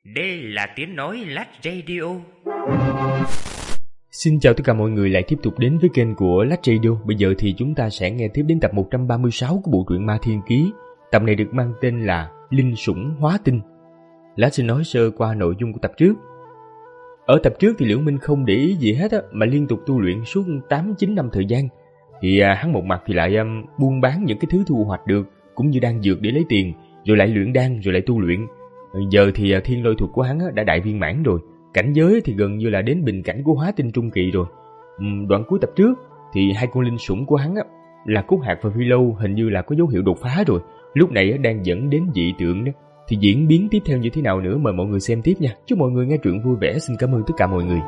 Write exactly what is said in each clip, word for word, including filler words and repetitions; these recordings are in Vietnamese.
Đây là tiếng nói Lách Radio. Xin chào tất cả mọi người lại tiếp tục đến với kênh của Lách Radio. Bây giờ thì chúng ta sẽ nghe tiếp đến tập một trăm ba mươi sáu của bộ truyện Ma Thiên Ký. Tập này được mang tên là Linh Sủng Hóa Tinh. Lách xin nói sơ qua nội dung của tập trước. Ở tập trước thì Liễu Minh không để ý gì hết á, mà liên tục tu luyện suốt tám chín năm thời gian. Thì à, hắn một mặt thì lại um, buôn bán những cái thứ thu hoạch được, cũng như đan dược để lấy tiền, rồi lại luyện đan, rồi lại tu luyện. Giờ thì à, thiên lôi thuật của hắn á, đã đại viên mãn rồi, cảnh giới thì gần như là đến bình cảnh của hóa tinh trung kỳ rồi. Uhm, đoạn cuối tập trước thì hai con linh sủng của hắn á, là Cúc Hạc và Phi Lâu hình như là có dấu hiệu đột phá rồi, lúc này á, đang dẫn đến dị tượng đó. Thì diễn biến tiếp theo như thế nào nữa mời mọi người xem tiếp nha. Chúc mọi người nghe truyện vui vẻ. Xin cảm ơn tất cả mọi người.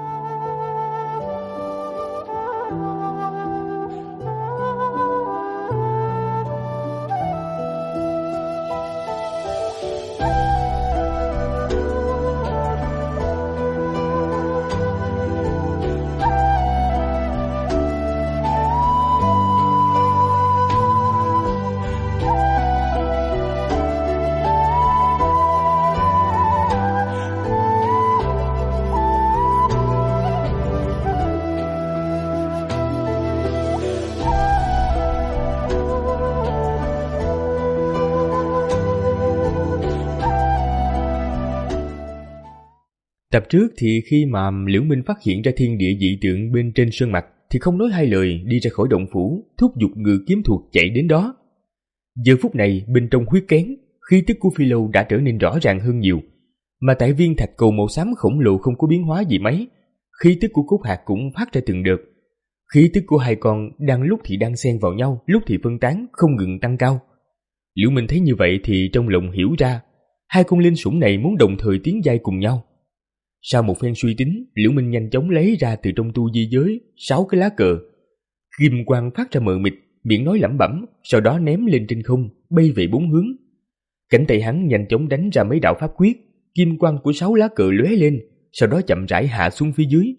Tập trước thì khi mà Liễu Minh phát hiện ra thiên địa dị tượng bên trên sơn mạch thì không nói hai lời đi ra khỏi động phủ, thúc giục ngự kiếm thuật chạy đến đó. Giờ phút này bên trong huyết kén, khí tức của Phi Lâu đã trở nên rõ ràng hơn nhiều, mà tại viên thạch cầu màu xám khổng lồ không có biến hóa gì mấy. Khí tức của Cúc Hạc cũng phát ra từng đợt. Khí tức của hai con đang lúc thì đang xen vào nhau, lúc thì phân tán, không ngừng tăng cao. Liễu Minh thấy như vậy thì trong lòng hiểu ra, hai con linh sủng này muốn đồng thời tiến giai cùng nhau. Sau một phen suy tính, Liễu Minh nhanh chóng lấy ra từ trong tu di giới sáu cái lá cờ. Kim quang phát ra mờ mịt, miệng nói lẩm bẩm, sau đó ném lên trên không, bay về bốn hướng. Cánh tay hắn nhanh chóng đánh ra mấy đạo pháp quyết, kim quang của sáu lá cờ lóe lên, sau đó chậm rãi hạ xuống phía dưới.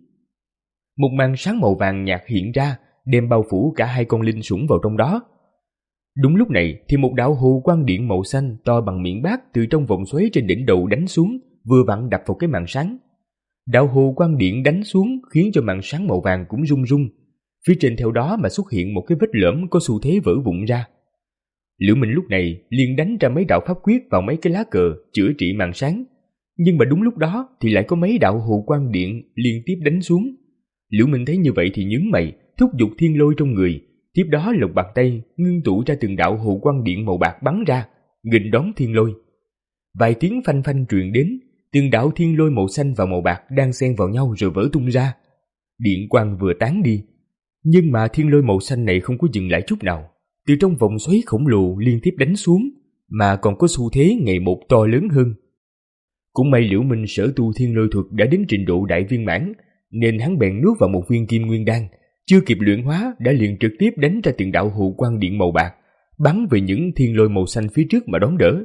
Một màn sáng màu vàng nhạt hiện ra, đem bao phủ cả hai con linh sủng vào trong đó. Đúng lúc này thì một đạo hồ quang điện màu xanh to bằng miệng bát từ trong vòng xoáy trên đỉnh đầu đánh xuống, vừa vặn đập vào cái màn sáng. Đạo hồ quang điện đánh xuống khiến cho màn sáng màu vàng cũng rung rung. Phía trên theo đó mà xuất hiện một cái vết lõm có xu thế vỡ vụn ra. Liễu Minh lúc này liền đánh ra mấy đạo pháp quyết vào mấy cái lá cờ chữa trị màn sáng. Nhưng mà đúng lúc đó thì lại có mấy đạo hồ quang điện liên tiếp đánh xuống. Liễu Minh thấy như vậy thì nhướng mày, thúc giục thiên lôi trong người. Tiếp đó lồng bàn tay ngưng tụ ra từng đạo hồ quang điện màu bạc bắn ra, nghênh đón thiên lôi. Vài tiếng phanh phanh truyền đến, từng đạo thiên lôi màu xanh và màu bạc đang xen vào nhau rồi vỡ tung ra. Điện quang vừa tán đi, nhưng mà thiên lôi màu xanh này không có dừng lại chút nào, từ trong vòng xoáy khổng lồ liên tiếp đánh xuống, mà còn có xu thế ngày một to lớn hơn. Cũng may Liễu Minh sở tu thiên lôi thuật đã đến trình độ đại viên mãn, nên hắn bèn nuốt vào một viên kim nguyên đan, chưa kịp luyện hóa đã liền trực tiếp đánh ra từng đạo hồ quang điện màu bạc, bắn về những thiên lôi màu xanh phía trước mà đón đỡ.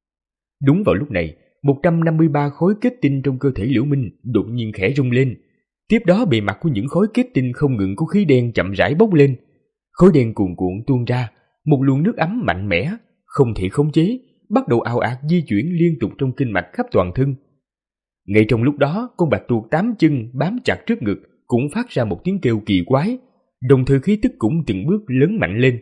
Đúng vào lúc này, một trăm năm mươi ba khối kết tinh trong cơ thể Liễu Minh đột nhiên khẽ rung lên. Tiếp đó bề mặt của những khối kết tinh không ngừng có khí đen chậm rãi bốc lên. Khối đen cuồn cuộn tuôn ra, một luồng nước ấm mạnh mẽ, không thể khống chế, bắt đầu ào ạt di chuyển liên tục trong kinh mạch khắp toàn thân. Ngay trong lúc đó, con bạch tuộc tám chân bám chặt trước ngực cũng phát ra một tiếng kêu kỳ quái, đồng thời khí tức cũng từng bước lớn mạnh lên.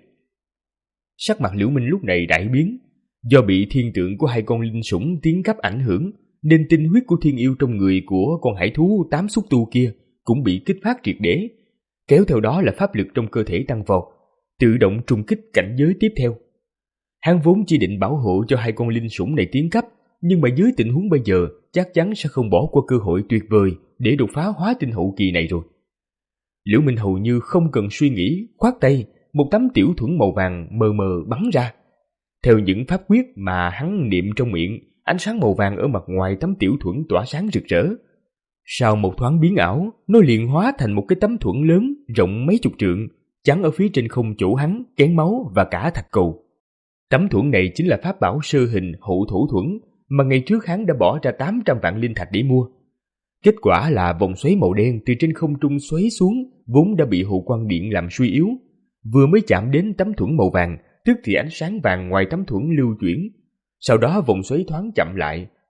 Sắc mặt Liễu Minh lúc này đại biến. Do bị thiên tượng của hai con linh sủng tiến cấp ảnh hưởng, nên tinh huyết của thiên yêu trong người của con hải thú tám xúc tu kia cũng bị kích phát triệt để, kéo theo đó là pháp lực trong cơ thể tăng vọt, tự động trùng kích cảnh giới tiếp theo. Hắn vốn chỉ định bảo hộ cho hai con linh sủng này tiến cấp, nhưng mà dưới tình huống bây giờ chắc chắn sẽ không bỏ qua cơ hội tuyệt vời để đột phá hóa tinh hậu kỳ này rồi. Liễu Minh hầu như không cần suy nghĩ, khoát tay, một tấm tiểu thuẫn màu vàng mờ mờ bắn ra. Theo những pháp quyết mà hắn niệm trong miệng, ánh sáng màu vàng ở mặt ngoài tấm tiểu thuẫn tỏa sáng rực rỡ. Sau một thoáng biến ảo, nó liền hóa thành một cái tấm thuẫn lớn rộng mấy chục trượng, chắn ở phía trên không chỗ hắn, kén máu và cả thạch cầu. Tấm thuẫn này chính là pháp bảo sơ hình hộ thổ thuẫn mà ngày trước hắn đã bỏ ra tám trăm vạn linh thạch để mua. Kết quả là vòng xoáy màu đen từ trên không trung xoáy xuống, vốn đã bị hồ quang điện làm suy yếu. Vừa mới chạm đến tấm thuẫn màu vàng, tức thì ánh sáng vàng ngoài tấm thuẫn lưu chuyển. Sau đó vòng xoáy thoáng chậm lại,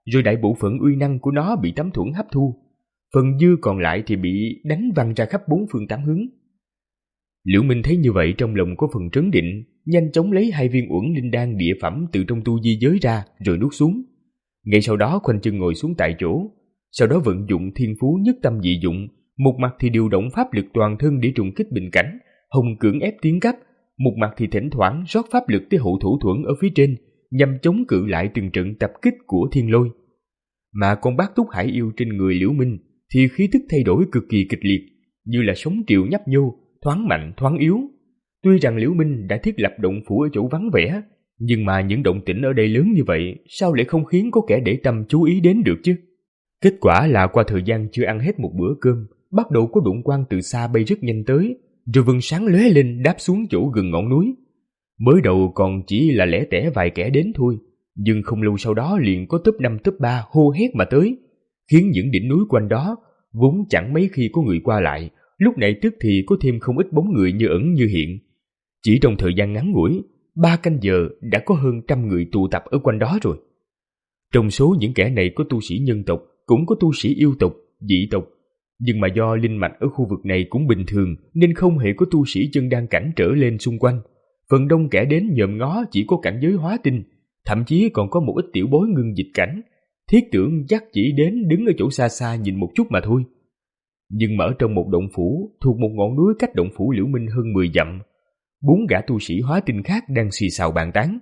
rồi đại bộ phận uy năng của nó bị tấm thuẫn hấp thu. Phần dư còn lại thì bị đánh văng ra khắp bốn phương tám hướng. Liễu Minh thấy như vậy trong lòng có phần trấn định, nhanh chóng lấy hai viên uẩn linh đan địa phẩm từ trong tu di giới ra rồi nuốt xuống. Ngay sau đó khoanh chân ngồi xuống tại chỗ, sau đó vận dụng thiên phú nhất tâm dị dụng, một mặt thì điều động pháp lực toàn thân để trùng kích bình cảnh, hồng cưỡng ép tiến cấp, một mặt thì thỉnh thoảng rót pháp lực tới hộ thủ thuẫn ở phía trên, nhằm chống cự lại từng trận tập kích của thiên lôi. Mà con bát túc hải yêu trên người Liễu Minh thì khí tức thay đổi cực kỳ kịch liệt, như là sóng triệu nhấp nhô, thoáng mạnh thoáng yếu. Tuy rằng Liễu Minh đã thiết lập động phủ ở chỗ vắng vẻ, nhưng mà những động tĩnh ở đây lớn như vậy, sao lại không khiến có kẻ để tâm chú ý đến được chứ? Kết quả là qua thời gian chưa ăn hết một bữa cơm, bắt đầu có đụng quang từ xa bay rất nhanh tới, rồi vầng sáng lóe lên đáp xuống chỗ gần ngọn núi. Mới đầu còn chỉ là lẻ tẻ vài kẻ đến thôi, nhưng không lâu sau đó liền có top năm top ba hô hét mà tới, khiến những đỉnh núi quanh đó vốn chẳng mấy khi có người qua lại, lúc này tức thì có thêm không ít bóng người như ẩn như hiện. Chỉ trong thời gian ngắn ngủi, ba canh giờ đã có hơn trăm người tụ tập ở quanh đó rồi. Trong số những kẻ này có tu sĩ nhân tộc, cũng có tu sĩ yêu tộc, dị tộc, nhưng mà do linh mạch ở khu vực này cũng bình thường nên không hề có tu sĩ chân đan cảnh trở lên xung quanh. Phần đông kẻ đến nhòm ngó chỉ có cảnh giới hóa tinh, thậm chí còn có một ít tiểu bối ngưng dịch cảnh, thiết tưởng chắc chỉ đến đứng ở chỗ xa xa nhìn một chút mà thôi. Nhưng mà ở trong một động phủ thuộc một ngọn núi cách động phủ Liễu Minh hơn mười dặm, bốn gã tu sĩ hóa tinh khác đang xì xào bàn tán.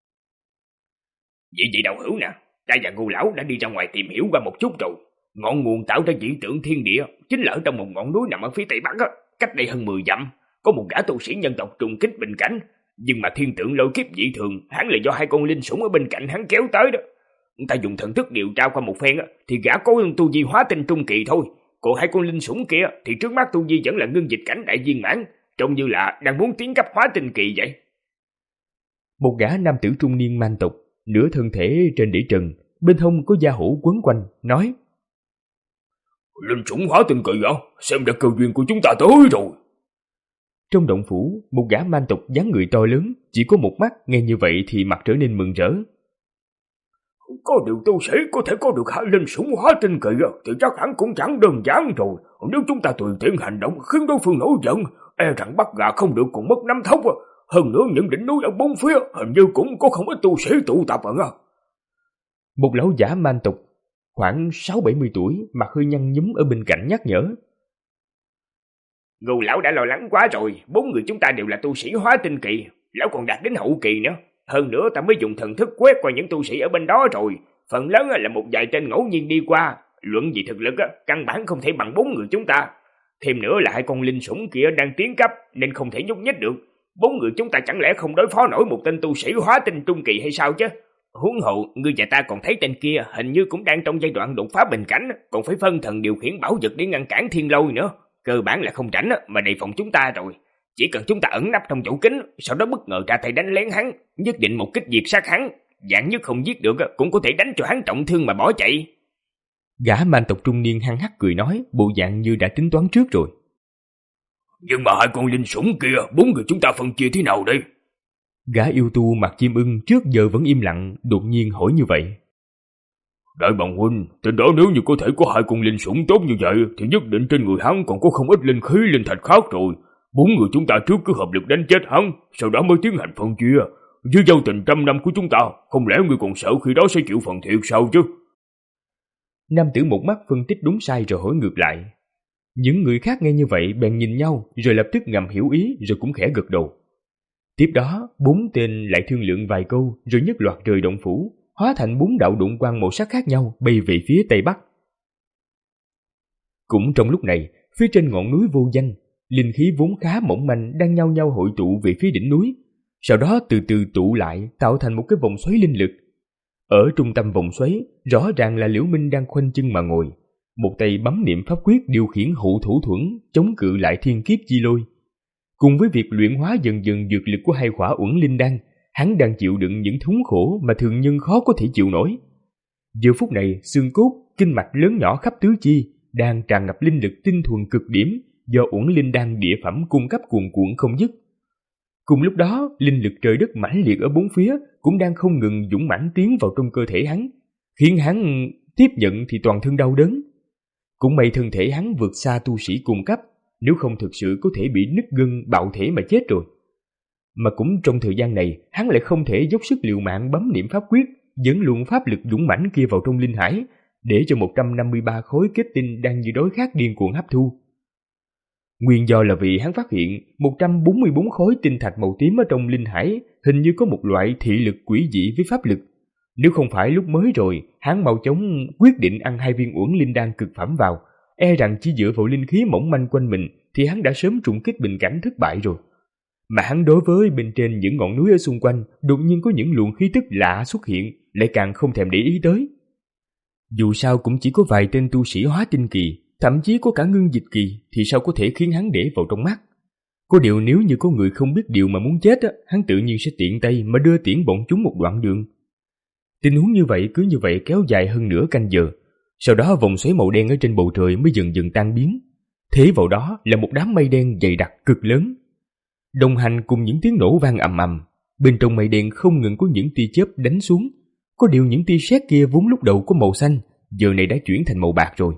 Vị vị đạo hữu nè, ta và Ngô lão đã đi ra ngoài tìm hiểu qua một chút rồi. Ngọn nguồn tạo ra dị tượng thiên địa chính là ở trong một ngọn núi nằm ở phía tây bắc á, cách đây hơn mười dặm, có một gã tu sĩ nhân tộc trùng kích bình cảnh, nhưng mà thiên tượng lôi kiếp dị thường, hắn là do hai con linh sủng ở bên cạnh hắn kéo tới đó. Ta dùng thần thức điều tra qua một phen á, thì gã có tu vi hóa tinh trung kỳ thôi, còn hai con linh sủng kia thì trước mắt tu vi vẫn là ngưng dịch cảnh đại viên mãn, trông như là đang muốn tiến cấp hóa tinh kỳ vậy. Một gã nam tử trung niên man tộc, nửa thân thể trên đỉ trần, bên hông có da hổ quấn quanh, nói: Linh sủng hóa tinh kỳ à? Xem ra cơ duyên của chúng ta tới rồi. Trong động phủ, một gã man tộc dáng người to lớn, chỉ có một mắt, nghe như vậy thì mặt trở nên mừng rỡ. Có điều tu sĩ có thể có được hai linh sủng hóa tinh kỳ thì chắc hẳn cũng chẳng đơn giản rồi. Nếu chúng ta tùy tiện hành động khiến đối phương nổi giận, e rằng bắt gà không được còn mất nắm thóc. Hơn nữa những đỉnh núi ở bốn phía hình như cũng có không ít tu sĩ tụ tập à. Một lão giả man tộc khoảng sáu bảy mươi tuổi, mặt hơi nhăn nhúm ở bên cạnh nhắc nhở. Ngô lão đã lo lắng quá rồi, bốn người chúng ta đều là tu sĩ hóa tinh kỳ, lão còn đạt đến hậu kỳ nữa. Hơn nữa ta mới dùng thần thức quét qua những tu sĩ ở bên đó rồi, phần lớn là một vài tên ngẫu nhiên đi qua, luận về thực lực căn bản không thể bằng bốn người chúng ta. Thêm nữa là hai con linh sủng kia đang tiến cấp nên không thể nhúc nhích được. Bốn người chúng ta chẳng lẽ không đối phó nổi một tên tu sĩ hóa tinh trung kỳ hay sao chứ? Huống hộ, ngươi và ta còn thấy tên kia hình như cũng đang trong giai đoạn đột phá bình cảnh, còn phải phân thần điều khiển bảo vật để ngăn cản thiên lôi nữa. Cơ bản là không rảnh mà đề phòng chúng ta rồi. Chỉ cần chúng ta ẩn nấp trong chỗ kín, sau đó bất ngờ ra tay đánh lén hắn, nhất định một kích diệt sát hắn. Dạng nhất không giết được cũng có thể đánh cho hắn trọng thương mà bỏ chạy. Gã man tộc trung niên hăng hắc cười nói, bộ dạng như đã tính toán trước rồi. Nhưng mà hai con linh sủng kia, bốn người chúng ta phân chia thế nào đây? Gã yêu tu mặt chim ưng trước giờ vẫn im lặng, đột nhiên hỏi như vậy. Đại bằng huynh, tên đó nếu như có thể có hai con linh sủng tốt như vậy, thì nhất định trên người hắn còn có không ít linh khí linh thạch khác rồi. Bốn người chúng ta trước cứ hợp lực đánh chết hắn, sau đó mới tiến hành phân chia. Với giao tình trăm năm của chúng ta, không lẽ ngươi còn sợ khi đó sẽ chịu phần thiệt sao chứ? Nam tử một mắt phân tích đúng sai rồi hỏi ngược lại. Những người khác nghe như vậy bèn nhìn nhau, rồi lập tức ngầm hiểu ý, rồi cũng khẽ gật đầu. Tiếp đó, bốn tên lại thương lượng vài câu, rồi nhất loạt rời động phủ, hóa thành bốn đạo đụng quang màu sắc khác nhau bay về phía tây bắc. Cũng trong lúc này, phía trên ngọn núi vô danh, linh khí vốn khá mỏng manh đang nhao nhao hội tụ về phía đỉnh núi, sau đó từ từ tụ lại tạo thành một cái vòng xoáy linh lực. Ở trung tâm vòng xoáy, rõ ràng là Liễu Minh đang khoanh chân mà ngồi, một tay bấm niệm pháp quyết điều khiển hộ thủ thuẫn chống cự lại thiên kiếp chi lôi. Cùng với việc luyện hóa dần dần dược lực của hai khỏa uẩn linh đan, hắn đang chịu đựng những thống khổ mà thường nhân khó có thể chịu nổi. Giờ phút này, xương cốt, kinh mạch lớn nhỏ khắp tứ chi đang tràn ngập linh lực tinh thuần cực điểm do uẩn linh đan địa phẩm cung cấp cuồn cuộn không dứt. Cùng lúc đó, linh lực trời đất mãnh liệt ở bốn phía cũng đang không ngừng dũng mãnh tiến vào trong cơ thể hắn, khiến hắn tiếp nhận thì toàn thân đau đớn. Cũng may thân thể hắn vượt xa tu sĩ cùng cấp, nếu không thực sự có thể bị nứt gân bạo thể mà chết rồi. Mà cũng trong thời gian này, hắn lại không thể dốc sức liều mạng bấm niệm pháp quyết, dẫn luồng pháp lực dũng mãnh kia vào trong linh hải, để cho một trăm năm mươi ba khối kết tinh đang như đói khát điên cuồng hấp thu. Nguyên do là vì hắn phát hiện một trăm bốn mươi bốn khối tinh thạch màu tím ở trong linh hải hình như có một loại thị lực quỷ dị với pháp lực. Nếu không phải lúc mới rồi, hắn mau chóng quyết định ăn hai viên uẩn linh đan cực phẩm vào, e rằng chỉ dựa vào linh khí mỏng manh quanh mình thì hắn đã sớm trùng kích bình cảnh thất bại rồi. Mà hắn đối với bên trên những ngọn núi ở xung quanh đột nhiên có những luồng khí tức lạ xuất hiện, lại càng không thèm để ý tới. Dù sao cũng chỉ có vài tên tu sĩ hóa tinh kỳ, thậm chí có cả ngưng dịch kỳ, thì sao có thể khiến hắn để vào trong mắt. Có điều nếu như có người không biết điều mà muốn chết á, hắn tự nhiên sẽ tiện tay mà đưa tiễn bọn chúng một đoạn đường. Tình huống như vậy cứ như vậy kéo dài hơn nửa canh giờ. Sau đó vòng xoáy màu đen ở trên bầu trời mới dần dần tan biến. Thế vào đó là một đám mây đen dày đặc cực lớn, đồng hành cùng những tiếng nổ vang ầm ầm. Bên trong mây đen không ngừng có những tia chớp đánh xuống. Có điều những tia sét kia vốn lúc đầu có màu xanh, giờ này đã chuyển thành màu bạc rồi.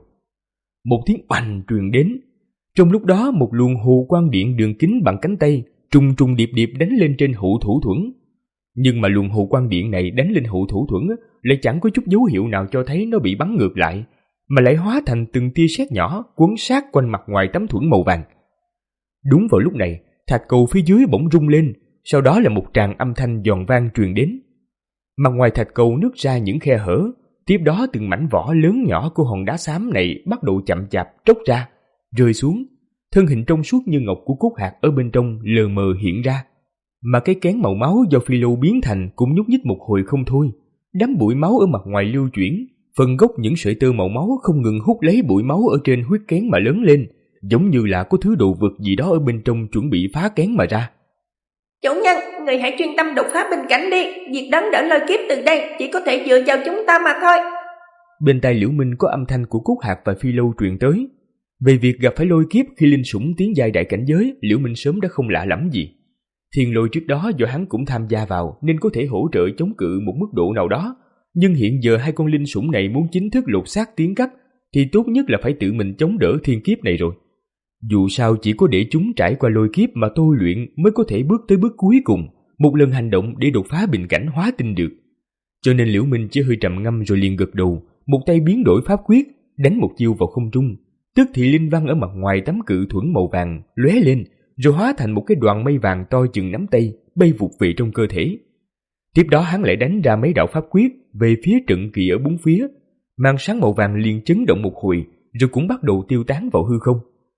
Một tiếng oanh truyền đến. Trong lúc đó một luồng hồ quang điện đường kính bằng cánh tay trùng trùng điệp điệp đánh lên trên hụ thủ thuẫn. Nhưng mà luồng hồ quang điện này đánh lên hụ thủ thuẫn lại chẳng có chút dấu hiệu nào cho thấy nó bị bắn ngược lại, mà lại hóa thành từng tia sét nhỏ quấn sát quanh mặt ngoài tấm thuẫn màu vàng. Đúng vào lúc này, thạch cầu phía dưới bỗng rung lên, sau đó là một tràng âm thanh giòn vang truyền đến. Mặt ngoài thạch cầu nứt ra những khe hở, tiếp đó từng mảnh vỏ lớn nhỏ của hòn đá xám này bắt đầu chậm chạp tróc ra, rơi xuống. Thân hình trong suốt như ngọc của cốt hạt ở bên trong lờ mờ hiện ra, mà cái kén màu máu do phi lâu biến thành cũng nhúc nhích một hồi không thôi. Đám bụi máu ở mặt ngoài lưu chuyển, phần gốc những sợi tơ màu máu không ngừng hút lấy bụi máu ở trên huyết kén mà lớn lên, giống như là có thứ đồ vật gì đó ở bên trong chuẩn bị phá kén mà ra. Chủ nhân, người hãy chuyên tâm đột phá bình cảnh đi, việc đón đỡ lôi kiếp từ đây chỉ có thể dựa vào chúng ta mà thôi. Bên tai Liễu Minh có âm thanh của Cốt Hạt và Phi Lâu truyền tới. Về việc gặp phải lôi kiếp khi linh sủng tiến giai đại cảnh giới, Liễu Minh sớm đã không lạ lắm gì. Thiên lôi trước đó do hắn cũng tham gia vào nên có thể hỗ trợ chống cự một mức độ nào đó, nhưng hiện giờ hai con linh sủng này muốn chính thức lột xác tiến cấp thì tốt nhất là phải tự mình chống đỡ thiên kiếp này rồi. Dù sao chỉ có để chúng trải qua lôi kiếp mà tôi luyện mới có thể bước tới bước cuối cùng, một lần hành động để đột phá bình cảnh hóa tinh được. Cho nên Liễu Minh chỉ hơi trầm ngâm rồi liền gật đầu, một tay biến đổi pháp quyết, đánh một chiêu vào không trung. Tức thì linh văn ở mặt ngoài tấm cự thuẫn màu vàng lóe lên, rồi hóa thành một cái đoàn mây vàng to chừng nắm tay, bay vụt về trong cơ thể. Tiếp đó hắn lại đánh ra mấy đạo pháp quyết về phía trận kỳ ở bốn phía, màn sáng màu vàng liền chấn động một hồi, rồi cũng bắt đầu tiêu tán vào hư không.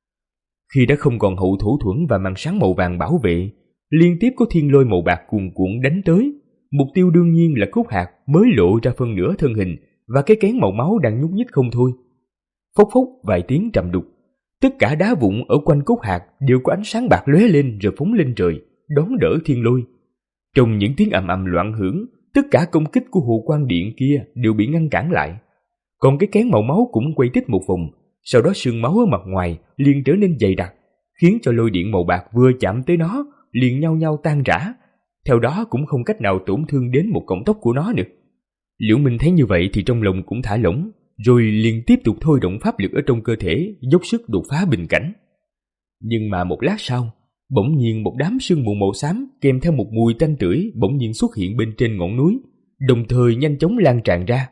Khi đã không còn hậu thổ thuẫn và màn sáng màu vàng bảo vệ, liên tiếp có thiên lôi màu bạc cuồn cuộn đánh tới. Mục tiêu đương nhiên là Cốt Hạt mới lộ ra phân nửa thân hình và cái kén màu máu đang nhúc nhích không thôi. Phốc phốc vài tiếng trầm đục, tất cả đá vụn ở quanh Cốt Hạt đều có ánh sáng bạc lóe lên rồi phóng lên trời, đón đỡ thiên lôi. Trong những tiếng ầm ầm loạn hưởng, tất cả công kích của hồ quang điện kia đều bị ngăn cản lại. Còn cái kén màu máu cũng quay tít một vòng, sau đó sương máu ở mặt ngoài liền trở nên dày đặc, khiến cho lôi điện màu bạc vừa chạm tới nó liền nhau nhau tan rã, theo đó cũng không cách nào tổn thương đến một cọng tóc của nó nữa. Liễu Minh thấy như vậy thì trong lòng cũng thả lỏng, rồi liền tiếp tục thôi động pháp lực ở trong cơ thể, dốc sức đột phá bình cảnh. Nhưng mà một lát sau, bỗng nhiên một đám sương mù màu xám kèm theo một mùi tanh tưởi bỗng nhiên xuất hiện bên trên ngọn núi, đồng thời nhanh chóng lan tràn ra.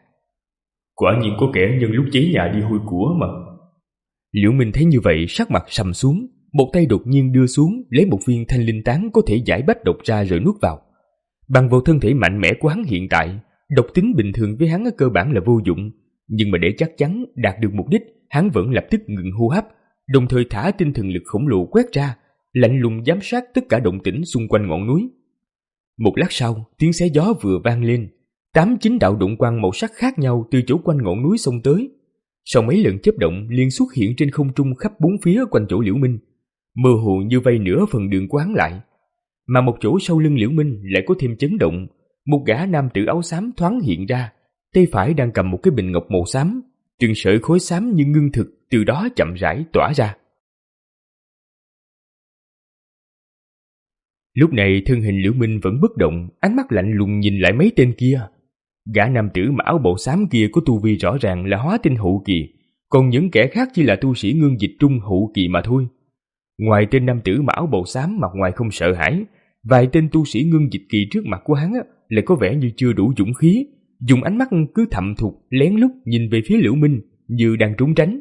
Quả nhiên có kẻ nhân lúc cháy nhà đi hôi của mà. Liễu Minh thấy như vậy sắc mặt sầm xuống, một tay đột nhiên đưa xuống lấy một viên thanh linh tán có thể giải bách độc ra rồi nuốt vào. Bằng vào thân thể mạnh mẽ của hắn hiện tại, độc tính bình thường với hắn ở cơ bản là vô dụng, nhưng mà để chắc chắn đạt được mục đích, hắn vẫn lập tức ngừng hô hấp, đồng thời thả tinh thần lực khổng lồ quét ra, lạnh lùng giám sát tất cả động tĩnh xung quanh ngọn núi. Một lát sau, tiếng xé gió vừa vang lên, tám chín đạo động quang màu sắc khác nhau từ chỗ quanh ngọn núi xông tới. Sau mấy lần chớp động liên xuất hiện trên không trung khắp bốn phía quanh chỗ Liễu Minh, mơ hồ như vây nửa phần đường quán lại. Mà một chỗ sau lưng Liễu Minh lại có thêm chấn động, một gã nam tử áo xám thoáng hiện ra, tay phải đang cầm một cái bình ngọc màu xám, từng sợi khối xám như ngưng thực từ đó chậm rãi tỏa ra. Lúc này thân hình Liễu Minh vẫn bất động, ánh mắt lạnh lùng nhìn lại mấy tên kia. Gã nam tử mặc áo bào xám kia có tu vi rõ ràng là hóa tinh hậu kỳ, còn những kẻ khác chỉ là tu sĩ ngưng dịch trung hậu kỳ mà thôi. Ngoài tên nam tử mặc áo bào xám mặt ngoài không sợ hãi, vài tên tu sĩ ngưng dịch kỳ trước mặt của hắn lại có vẻ như chưa đủ dũng khí, dùng ánh mắt cứ thậm thụt lén lút nhìn về phía Liễu Minh như đang trốn tránh.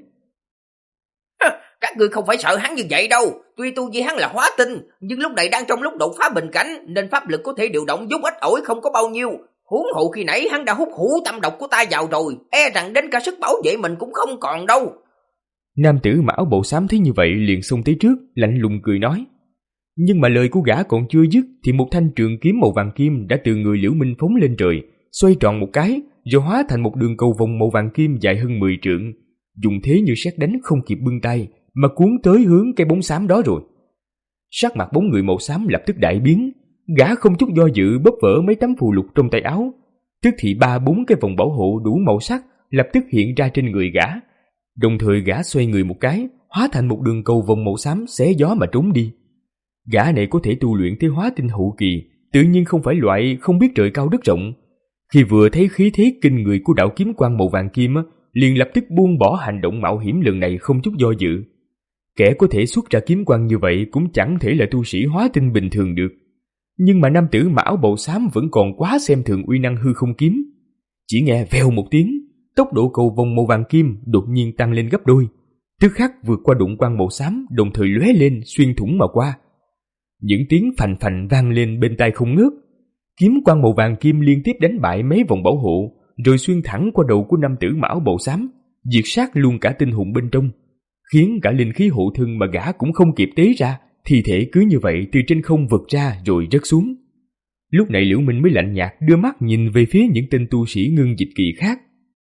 Các ngươi không phải sợ hắn như vậy đâu, tuy tu vi hắn là hóa tinh, nhưng lúc này đang trong lúc đột phá bình cảnh nên pháp lực có thể điều động giúp ít ỏi không có bao nhiêu. Huống hộ khi nãy hắn đã hút hủ tâm độc của ta vào rồi, e rằng đến cả sức bảo vệ mình cũng không còn đâu. Nam tử mặc áo bào xám thấy như vậy liền xông tới trước, lạnh lùng cười nói. Nhưng mà lời của gã còn chưa dứt thì một thanh trường kiếm màu vàng kim đã từ người Liễu Minh phóng lên trời, xoay tròn một cái rồi hóa thành một đường cầu vòng màu vàng kim dài hơn mười trượng, dùng thế như sét đánh không kịp bưng tay mà cuốn tới hướng cái bóng xám đó rồi. Sắc mặt bóng người màu xám lập tức đại biến, gã không chút do dự bóp vỡ mấy tấm phù lục trong tay áo, tức thì ba bốn cái vòng bảo hộ đủ màu sắc lập tức hiện ra trên người gã. Đồng thời gã xoay người một cái, hóa thành một đường cầu vòng màu xám xé gió mà trốn đi. Gã này có thể tu luyện tới hóa tinh hậu kỳ, tự nhiên không phải loại không biết trời cao đất rộng. Khi vừa thấy khí thế kinh người của đạo kiếm quang màu vàng kim, liền lập tức buông bỏ hành động mạo hiểm lần này không chút do dự. Kẻ có thể xuất ra kiếm quang như vậy cũng chẳng thể là tu sĩ hóa tinh bình thường được. Nhưng mà nam tử mặc áo bào xám vẫn còn quá xem thường uy năng hư không kiếm. Chỉ nghe vèo một tiếng, tốc độ cầu vòng màu vàng kim đột nhiên tăng lên gấp đôi, tức khắc vượt qua đụng quang màu xám, đồng thời lóe lên xuyên thủng mà qua. Những tiếng phành phành vang lên bên tai không ngớt. Kiếm quang màu vàng kim liên tiếp đánh bại mấy vòng bảo hộ, rồi xuyên thẳng qua đầu của nam tử mặc áo bào xám, diệt sát luôn cả tinh hồn bên trong, khiến cả linh khí hộ thân mà gã cũng không kịp tế ra, thi thể cứ như vậy từ trên không vượt ra rồi rớt xuống. Lúc này Liễu Minh mới lạnh nhạt đưa mắt nhìn về phía những tên tu sĩ ngưng dịch kỳ khác.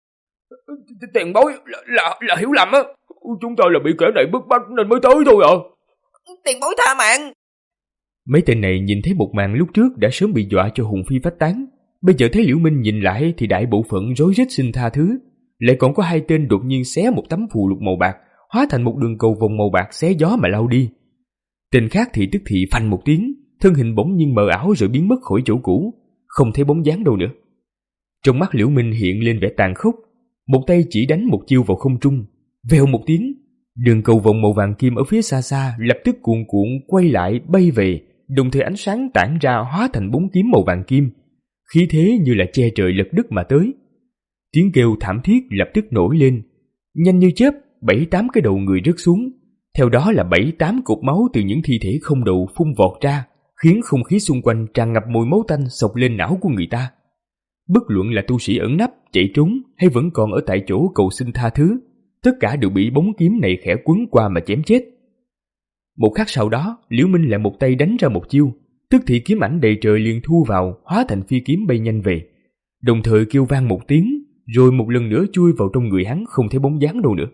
Tiền bối là, là, là hiểu lầm á, chúng ta là bị kẻ này bức bách nên mới tới thôi ạ. Tiền bối tha mạng. Mấy tên này nhìn thấy một màn lúc trước đã sớm bị dọa cho hồn phi phách tán, bây giờ thấy Liễu Minh nhìn lại thì đại bộ phận rối rít xin tha thứ. Lại còn có hai tên đột nhiên xé một tấm phù lục màu bạc, hóa thành một đường cầu vòng màu bạc xé gió mà lao đi. Tên khác thì tức thì phanh một tiếng, thân hình bỗng nhiên mờ ảo rồi biến mất khỏi chỗ cũ, không thấy bóng dáng đâu nữa. Trong mắt Liễu Minh hiện lên vẻ tàn khốc, một tay chỉ đánh một chiêu vào không trung, vèo một tiếng, đường cầu vòng màu vàng kim ở phía xa xa lập tức cuồn cuộn quay lại bay về, đồng thời ánh sáng tản ra hóa thành bốn kiếm màu vàng kim, khí thế như là che trời lật đất mà tới. Tiếng kêu thảm thiết lập tức nổi lên, nhanh như chớp, bảy tám cái đầu người rớt xuống, theo đó là bảy tám cột máu từ những thi thể không đầu phun vọt ra, khiến không khí xung quanh tràn ngập mùi máu tanh xộc lên não của người ta. Bất luận là tu sĩ ẩn nấp, chạy trốn hay vẫn còn ở tại chỗ cầu xin tha thứ, tất cả đều bị bóng kiếm này khẽ quấn qua mà chém chết. Một khắc sau đó, Liễu Minh lại một tay đánh ra một chiêu, tức thì kiếm ảnh đầy trời liền thu vào, hóa thành phi kiếm bay nhanh về, đồng thời kêu vang một tiếng, rồi một lần nữa chui vào trong người hắn không thấy bóng dáng đâu nữa.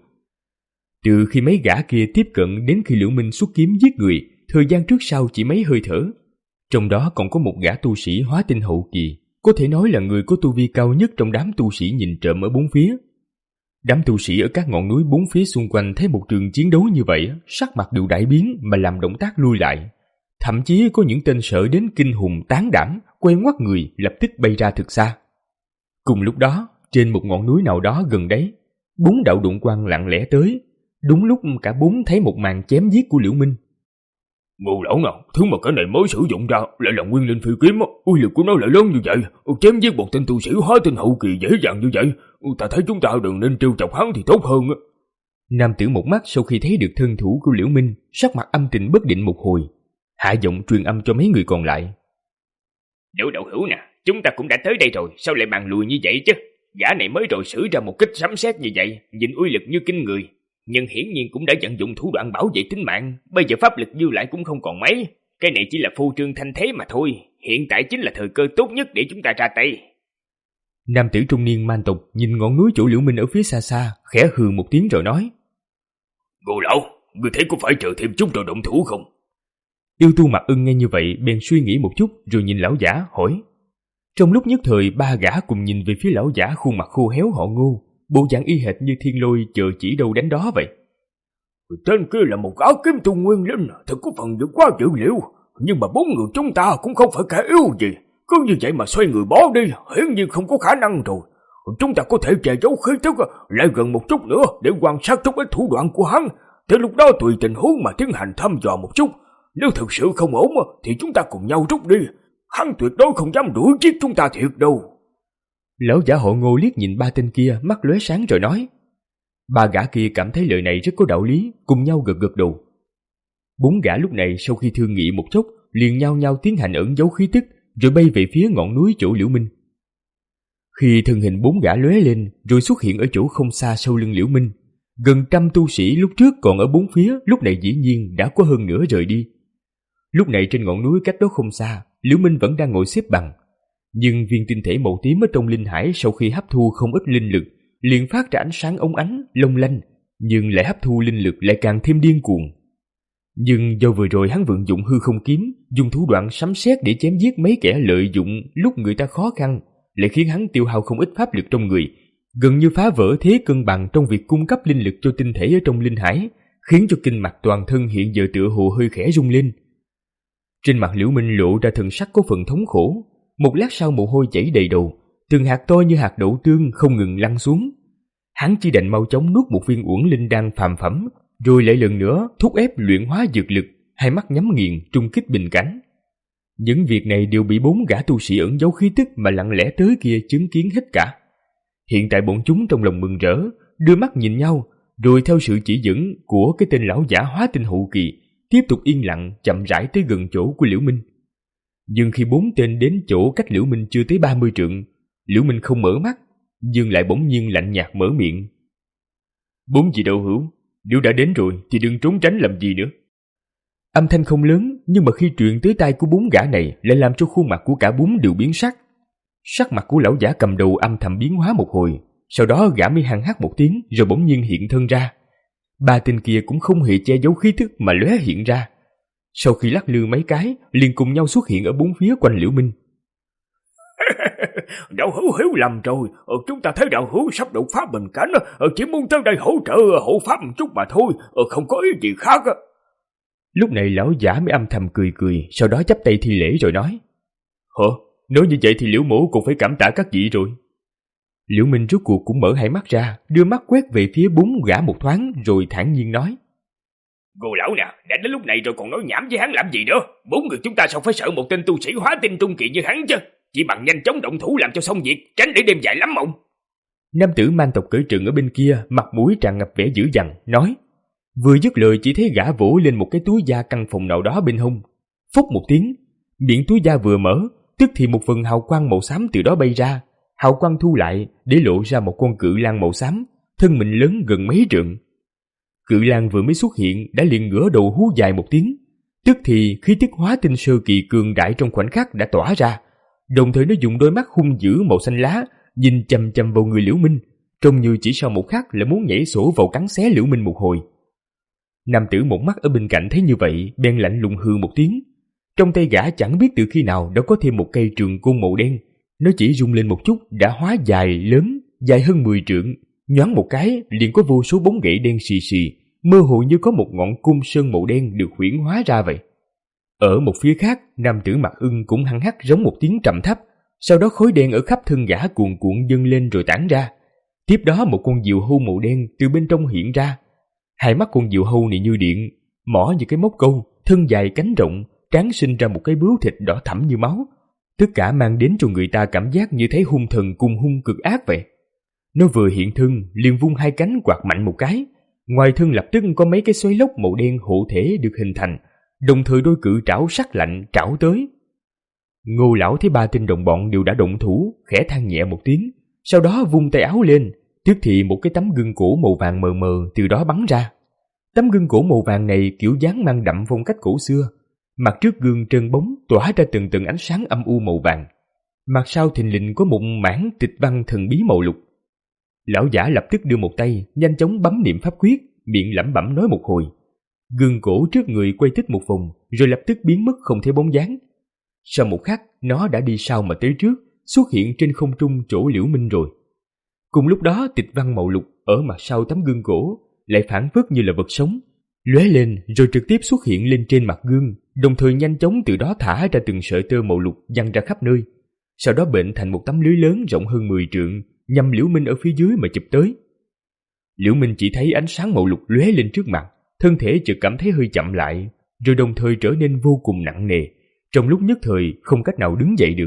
Từ khi mấy gã kia tiếp cận đến khi Liễu Minh xuất kiếm giết người, thời gian trước sau chỉ mấy hơi thở. Trong đó còn có một gã tu sĩ hóa tinh hậu kỳ, có thể nói là người có tu vi cao nhất trong đám tu sĩ nhìn trộm ở bốn phía. Đám tu sĩ ở các ngọn núi bốn phía xung quanh thấy một trường chiến đấu như vậy, sắc mặt đều đại biến mà làm động tác lui lại. Thậm chí có những tên sợ đến kinh hùng tán đảm, quay ngoắt người lập tức bay ra thực xa. Cùng lúc đó, trên một ngọn núi nào đó gần đấy, bốn đạo đụng quang lặng lẽ tới. Đúng lúc cả bốn thấy một màn chém giết của Liễu Minh. Ngô lão nào, thứ mà cái này mới sử dụng ra lại là nguyên linh phi kiếm, uy lực của nó lại lớn như vậy, chém giết một tên tu sĩ hóa tinh hậu kỳ dễ dàng như vậy, ta thấy chúng ta đừng nên trêu chọc hắn thì tốt hơn. Nam tử một mắt sau khi thấy được thân thủ của Liễu Minh, sắc mặt âm tình bất định một hồi, hạ giọng truyền âm cho mấy người còn lại. Nếu đậu hữu nè, chúng ta cũng đã tới đây rồi, sao lại bàn lùi như vậy chứ? Gã này mới rồi sử ra một kích sấm sét như vậy, nhìn uy lực như kinh người, nhưng hiển nhiên cũng đã vận dụng thủ đoạn bảo vệ tính mạng, bây giờ pháp lực dư lại cũng không còn mấy. Cái này chỉ là phô trương thanh thế mà thôi, hiện tại chính là thời cơ tốt nhất để chúng ta ra tay. Nam tử trung niên man tộc nhìn ngọn núi chỗ Liễu Minh ở phía xa xa, khẽ hừ một tiếng rồi nói. Ngô lão, ngươi thấy có phải chờ thêm chút rồi động thủ không? Yêu tu Mặc Ưng nghe như vậy bèn suy nghĩ một chút rồi nhìn lão giả hỏi. Trong lúc nhất thời ba gã cùng nhìn về phía lão giả khuôn mặt khô héo họ Ngô, bộ dạng y hệt như thiên lôi chờ chỉ đâu đánh đó vậy. Tên kia là một gã kiếm tu nguyên linh, thật có phần vượt quá dự liệu, nhưng mà bốn người chúng ta cũng không phải kẻ yếu gì, Cứ như vậy mà xoay người bỏ đi, hiển nhiên không có khả năng rồi. Chúng ta có thể che giấu khí tức lại gần một chút nữa để quan sát chút ít thủ đoạn của hắn. Tới lúc đó tùy tình huống mà tiến hành thăm dò một chút. Nếu thực sự không ổn thì chúng ta cùng nhau rút đi. Hắn tuyệt đối không dám đuổi giết chúng ta thiệt đâu. Lão giả họ Ngô liếc nhìn ba tên kia, mắt lóe sáng rồi nói. Ba gã kia cảm thấy lời này rất có đạo lý, cùng nhau gật gật đầu. Bốn gã lúc này sau khi thương nghị một chốc, liền nhau nhau tiến hành ẩn giấu khí tức, rồi bay về phía ngọn núi chỗ Liễu Minh. Khi thân hình bốn gã lóe lên, rồi xuất hiện ở chỗ không xa sau lưng Liễu Minh, gần trăm tu sĩ lúc trước còn ở bốn phía, lúc này dĩ nhiên đã có hơn nửa rời đi. Lúc này trên ngọn núi cách đó không xa, Liễu Minh vẫn đang ngồi xếp bằng, nhưng viên tinh thể màu tím ở trong linh hải sau khi hấp thu không ít linh lực, liền phát ra ánh sáng óng ánh, long lanh, nhưng lại hấp thu linh lực lại càng thêm điên cuồng. Nhưng do vừa rồi hắn vận dụng hư không kiếm, dùng thủ đoạn sấm sét để chém giết mấy kẻ lợi dụng lúc người ta khó khăn, lại khiến hắn tiêu hao không ít pháp lực trong người, gần như phá vỡ thế cân bằng trong việc cung cấp linh lực cho tinh thể ở trong linh hải, khiến cho kinh mạch toàn thân hiện giờ tựa hồ hơi khẽ rung lên. Trên mặt Liễu Minh lộ ra thần sắc có phần thống khổ, một lát sau mồ hôi chảy đầy đầu, từng hạt to như hạt đậu tương không ngừng lăn xuống. Hắn chỉ đành mau chóng nuốt một viên uổng linh đan phàm phẩm, rồi lại lần nữa thúc ép luyện hóa dược lực, hai mắt nhắm nghiền trung kích bình cảnh. Những việc này đều bị bốn gã tu sĩ ẩn giấu khí tức mà lặng lẽ tới kia chứng kiến hết cả. Hiện tại bọn chúng trong lòng mừng rỡ, đưa mắt nhìn nhau, rồi theo sự chỉ dẫn của cái tên lão giả hóa tinh hậu kỳ, tiếp tục yên lặng chậm rãi tới gần chỗ của Liễu Minh. Nhưng khi bốn tên đến chỗ cách Liễu Minh chưa tới ba mươi trượng, Liễu Minh không mở mắt, nhưng lại bỗng nhiên lạnh nhạt mở miệng. Bốn vị đạo hữu, nếu đã đến rồi thì đừng trốn tránh làm gì nữa. Âm thanh không lớn, nhưng mà khi truyền tới tai của bốn gã này lại làm cho khuôn mặt của cả bốn đều biến sắc. Sắc mặt của lão giả cầm đầu âm thầm biến hóa một hồi, sau đó gã mới hăng hắc một tiếng rồi bỗng nhiên hiện thân ra. Ba tên kia cũng không hề che giấu khí tức mà lóe hiện ra. Sau khi lắc lư mấy cái, liền cùng nhau xuất hiện ở bốn phía quanh Liễu Minh. Đạo hữu hiểu lầm rồi, chúng ta thấy đạo hữu sắp đột phá bình cảnh, chỉ muốn tới đây hỗ trợ hộ pháp một chút mà thôi, không có ý gì khác. Lúc này lão giả mới âm thầm cười cười, sau đó chắp tay thi lễ rồi nói. Hả? Nói như vậy thì Liễu mổ cũng phải cảm tạ các vị rồi. Liễu Minh rốt cuộc cũng mở hai mắt ra, đưa mắt quét về phía bốn gã một thoáng rồi thản nhiên nói. Cô lão nè, đã đến lúc này rồi còn nói nhảm với hắn làm gì nữa? Bốn người chúng ta sao phải sợ một tên tu sĩ hóa tinh trung kỳ như hắn chứ? Chỉ bằng nhanh chóng động thủ làm cho xong việc, tránh để đêm dài lắm mộng. Nam tử man tộc cởi trừng ở bên kia, mặt mũi tràn ngập vẻ dữ dằn, nói. Vừa dứt lời chỉ thấy gã vỗ lên một cái túi da căn phòng nào đó bên hông. Phốc một tiếng, miệng túi da vừa mở, tức thì một phần hào quang màu xám từ đó bay ra. Hào quang thu lại để lộ ra một con cự lang màu xám, thân mình lớn gần mấy trượng. Cự lang vừa mới xuất hiện đã liền ngửa đầu hú dài một tiếng, tức thì khí tức hóa tinh sơ kỳ cường đại trong khoảnh khắc đã tỏa ra, đồng thời nó dùng đôi mắt hung dữ màu xanh lá nhìn chằm chằm vào người Liễu Minh, trông như chỉ sau một khắc là muốn nhảy sổ vào cắn xé Liễu Minh một hồi. Nam tử một mắt ở bên cạnh thấy như vậy, bèn lạnh lùng hừ một tiếng. Trong tay gã chẳng biết từ khi nào đã có thêm một cây trường côn màu đen, nó chỉ rung lên một chút đã hóa dài lớn, dài hơn mười trượng, nhoáng một cái liền có vô số bóng gậy đen xì xì, mơ hồ như có một ngọn cung sơn màu đen được huyễn hóa ra vậy. Ở một phía khác, nam tử mặt ưng cũng hăng hắc giống một tiếng trầm thấp, sau đó khói đen ở khắp thân gã cuồn cuộn dâng lên rồi tản ra. Tiếp đó một con diều hâu màu đen từ bên trong hiện ra. Hai mắt con diều hâu này như điện, mỏ như cái móc câu, thân dài cánh rộng, trán sinh ra một cái bướu thịt đỏ thẫm như máu. Tất cả mang đến cho người ta cảm giác như thấy hung thần cùng hung cực ác vậy. Nó vừa hiện thân liền vung hai cánh quạt mạnh một cái, ngoài thân lập tức có mấy cái xoáy lốc màu đen hộ thể được hình thành, đồng thời đôi cự trảo sắc lạnh trảo tới. Ngô lão thấy ba tên đồng bọn đều đã động thủ, khẽ than nhẹ một tiếng, sau đó vung tay áo lên, tức thì một cái tấm gương cổ màu vàng mờ mờ từ đó bắn ra. Tấm gương cổ màu vàng này kiểu dáng mang đậm phong cách cổ xưa, mặt trước gương trơn bóng tỏa ra từng từng ánh sáng âm u màu vàng, mặt sau thình lình có một mảng tịch văn thần bí màu lục. Lão giả lập tức đưa một tay nhanh chóng bấm niệm pháp quyết, miệng lẩm bẩm nói một hồi. Gương cổ trước người quay tích một vòng rồi lập tức biến mất không thấy bóng dáng. Sau một khắc nó đã đi sau mà tới trước, xuất hiện trên không trung chỗ Liễu Minh rồi. Cùng lúc đó tịch văn màu lục ở mặt sau tấm gương cổ lại phản phất như là vật sống, lóe lên rồi trực tiếp xuất hiện lên trên mặt gương, đồng thời nhanh chóng từ đó thả ra từng sợi tơ màu lục văng ra khắp nơi, sau đó bệnh thành một tấm lưới lớn rộng hơn mười trượng, nhằm Liễu Minh ở phía dưới mà chụp tới. Liễu Minh chỉ thấy ánh sáng màu lục lóe lên trước mặt, thân thể chợt cảm thấy hơi chậm lại, rồi đồng thời trở nên vô cùng nặng nề, trong lúc nhất thời không cách nào đứng dậy được.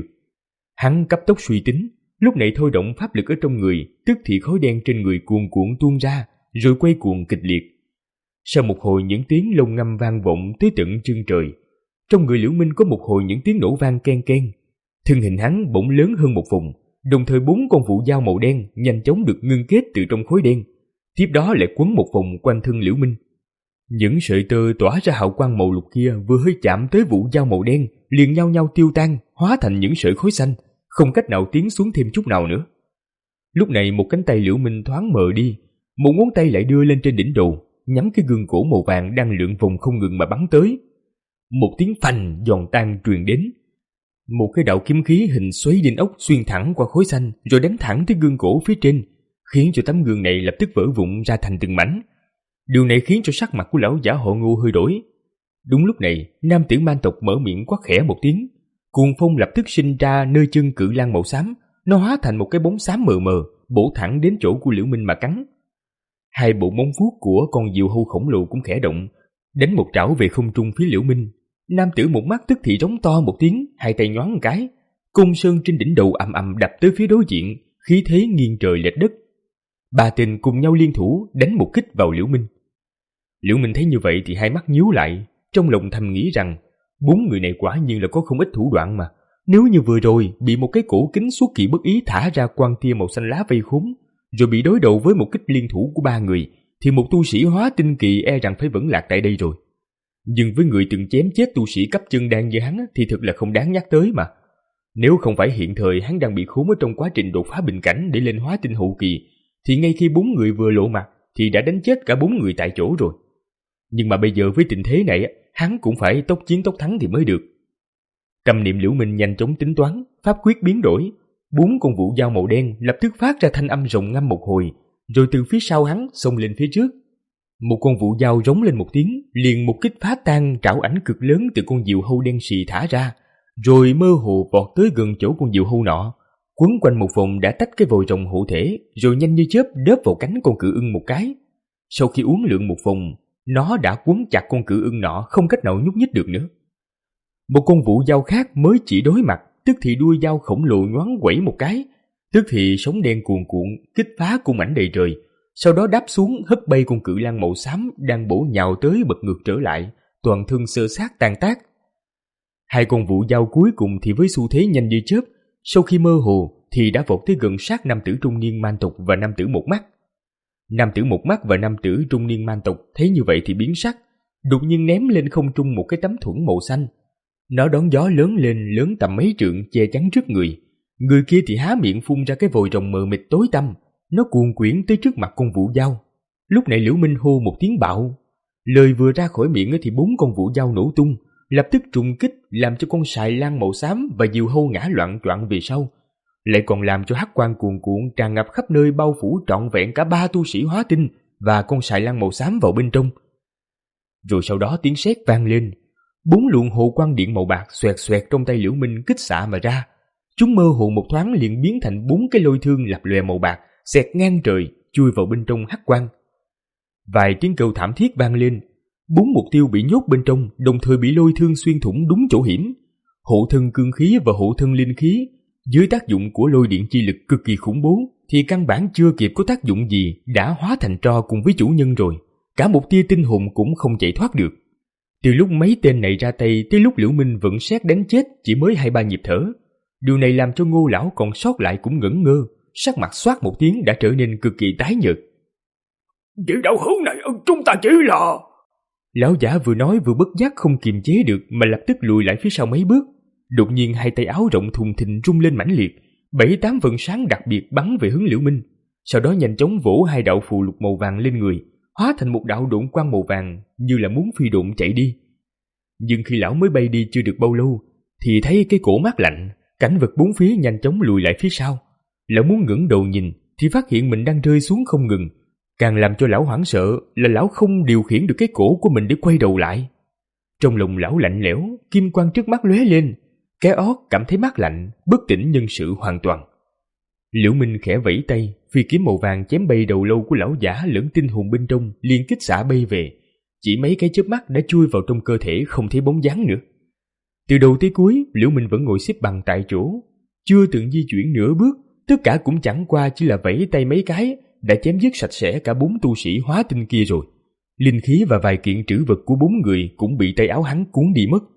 Hắn cấp tốc suy tính, lúc này thôi động pháp lực ở trong người, tức thì khói đen trên người cuồn cuộn tuôn ra, rồi quay cuồng kịch liệt. Sau một hồi những tiếng lông ngâm vang vọng tới tận chân trời, trong người Liễu Minh có một hồi những tiếng nổ vang ken ken. Thân hình hắn bỗng lớn hơn một vùng, đồng thời bốn con vũ dao màu đen nhanh chóng được ngưng kết từ trong khối đen, tiếp đó lại quấn một vòng quanh thân Liễu Minh. Những sợi tơ tỏa ra hào quang màu lục kia vừa hơi chạm tới vũ dao màu đen, liền nhau nhau tiêu tan, hóa thành những sợi khói xanh, không cách nào tiến xuống thêm chút nào nữa. Lúc này một cánh tay Liễu Minh thoáng mờ đi, một ngón tay lại đưa lên trên đỉnh đầu, nhắm cái gương cổ màu vàng đang lượn vòng không ngừng mà bắn tới. Một tiếng phành giòn tan truyền đến. Một cái đạo kiếm khí hình xoáy đinh ốc xuyên thẳng qua khối xanh rồi đánh thẳng tới gương cổ phía trên, khiến cho tấm gương này lập tức vỡ vụn ra thành từng mảnh. Điều này khiến cho sắc mặt của lão giả họ Ngô hơi đổi. Đúng lúc này, nam tử man tộc mở miệng quát khẽ một tiếng, cuồng phong lập tức sinh ra nơi chân cự lang màu xám, nó hóa thành một cái bóng xám mờ mờ, bổ thẳng đến chỗ của Liễu Minh mà cắn. Hai bộ móng vuốt của con diều hâu khổng lồ cũng khẽ động, đánh một trảo về không trung phía Liễu Minh. Nam tử một mắt tức thì rống to một tiếng, hai tay nhoáng một cái, côn sơn trên đỉnh đầu ầm ầm đập tới phía đối diện, khí thế nghiêng trời lệch đất. Ba tên cùng nhau liên thủ đánh một kích vào Liễu Minh. Liễu Minh thấy như vậy thì hai mắt nhíu lại, trong lòng thầm nghĩ rằng bốn người này quả nhiên là có không ít thủ đoạn mà. Nếu như vừa rồi bị một cái cổ kính xuất kỳ bất ý thả ra quang tia màu xanh lá vây khốn, rồi bị đối đầu với một kích liên thủ của ba người, thì một tu sĩ hóa tinh kỳ e rằng phải vẫn lạc tại đây rồi. Nhưng với người từng chém chết tu sĩ cấp chân đan như hắn thì thật là không đáng nhắc tới mà. Nếu không phải hiện thời hắn đang bị khốn ở trong quá trình đột phá bình cảnh để lên hóa tinh hậu kỳ, thì ngay khi bốn người vừa lộ mặt thì đã đánh chết cả bốn người tại chỗ rồi. Nhưng mà bây giờ với tình thế này, hắn cũng phải tốc chiến tốc thắng thì mới được. Tâm niệm Liễu Minh nhanh chóng tính toán, pháp quyết biến đổi, bốn con vũ dao màu đen lập tức phát ra thanh âm rồng ngâm một hồi, rồi từ phía sau hắn xông lên phía trước. Một con vũ dao rống lên một tiếng, liền một kích phá tan trảo ảnh cực lớn từ con diều hâu đen xì thả ra, rồi mơ hồ vọt tới gần chỗ con diều hâu nọ, quấn quanh một vòng đã tách cái vòi rồng hộ thể, rồi nhanh như chớp đớp vào cánh con cự ưng một cái. Sau khi uốn lượn một vòng, nó đã quấn chặt con cự ưng nọ không cách nào nhúc nhích được nữa. Một con vũ dao khác mới chỉ đối mặt, tức thì đuôi dao khổng lồ nhoáng quẩy một cái, tức thì sóng đen cuồn cuộn kích phá cung ảnh đầy trời, sau đó đáp xuống hất bay con cự lang màu xám đang bổ nhào tới bật ngược trở lại, toàn thân xơ xác tan tác. Hai con vũ dao cuối cùng thì với xu thế nhanh như chớp, sau khi mơ hồ thì đã vọt tới gần sát nam tử trung niên man tộc và nam tử một mắt. Nam tử một mắt và nam tử trung niên man tộc thấy như vậy thì biến sắc, đột nhiên ném lên không trung một cái tấm thuẫn màu xanh. Nó đón gió lớn lên lớn tầm mấy trượng che chắn trước người. Người kia thì há miệng phun ra cái vòi rồng mờ mịt tối tăm, nó cuồn quyển tới trước mặt con vũ dao. Lúc này Liễu Minh hô một tiếng bạo, lời vừa ra khỏi miệng thì bốn con vũ dao nổ tung, lập tức trùng kích làm cho con sài lang màu xám và diều hâu ngã loạn choạng về sau, lại còn làm cho hắc quang cuồn cuộn tràn ngập khắp nơi bao phủ trọn vẹn cả ba tu sĩ hóa tinh và con sài lang màu xám vào bên trong. Rồi sau đó tiếng sét vang lên, bốn luồng hồ quang điện màu bạc xoẹt xoẹt trong tay Liễu Minh kích xạ mà ra. Chúng mơ hồ một thoáng liền biến thành bốn cái lôi thương lập lòe màu bạc xẹt ngang trời chui vào bên trong hắc quang. Vài tiếng kêu thảm thiết vang lên, bốn mục tiêu bị nhốt bên trong đồng thời bị lôi thương xuyên thủng đúng chỗ hiểm. Hộ thân cương khí và hộ thân linh khí dưới tác dụng của lôi điện chi lực cực kỳ khủng bố thì căn bản chưa kịp có tác dụng gì đã hóa thành tro cùng với chủ nhân rồi, cả một tia tinh hồn cũng không chạy thoát được. Từ lúc mấy tên này ra tay tới lúc Liễu Minh vẫn xét đánh chết chỉ mới hai ba nhịp thở. Điều này làm cho Ngô lão còn sót lại cũng ngẩn ngơ, sắc mặt xoát một tiếng đã trở nên cực kỳ tái nhợt. Vị đạo hữu này chúng ta chỉ là... Lão giả vừa nói vừa bất giác không kiềm chế được mà lập tức lùi lại phía sau mấy bước. Đột nhiên hai tay áo rộng thùng thình rung lên mãnh liệt, bảy tám vầng sáng đặc biệt bắn về hướng Liễu Minh. Sau đó nhanh chóng vỗ hai đạo phù lục màu vàng lên người, hóa thành một đạo độn quang màu vàng như là muốn phi độn chạy đi. Nhưng khi lão mới bay đi chưa được bao lâu thì thấy cái cổ mát lạnh, cảnh vật bốn phía nhanh chóng lùi lại phía sau. Lão muốn ngẩng đầu nhìn thì phát hiện mình đang rơi xuống không ngừng. Càng làm cho lão hoảng sợ là lão không điều khiển được cái cổ của mình để quay đầu lại. Trong lòng lão lạnh lẽo, kim quang trước mắt lóe lên, Cái ót cảm thấy mát lạnh, bất tỉnh nhân sự hoàn toàn. Liễu Minh khẽ vẫy tay, phi kiếm màu vàng chém bay đầu lâu của lão giả lẫn tinh hồn bên trong, liền kích xạ bay về. Chỉ mấy cái chớp mắt đã chui vào trong cơ thể không thấy bóng dáng nữa. Từ đầu tới cuối, Liễu Minh vẫn ngồi xếp bằng tại chỗ, chưa từng di chuyển nửa bước, tất cả cũng chẳng qua chỉ là vẫy tay mấy cái, đã chém dứt sạch sẽ cả bốn tu sĩ hóa tinh kia rồi. Linh khí và vài kiện trữ vật của bốn người cũng bị tay áo hắn cuốn đi mất.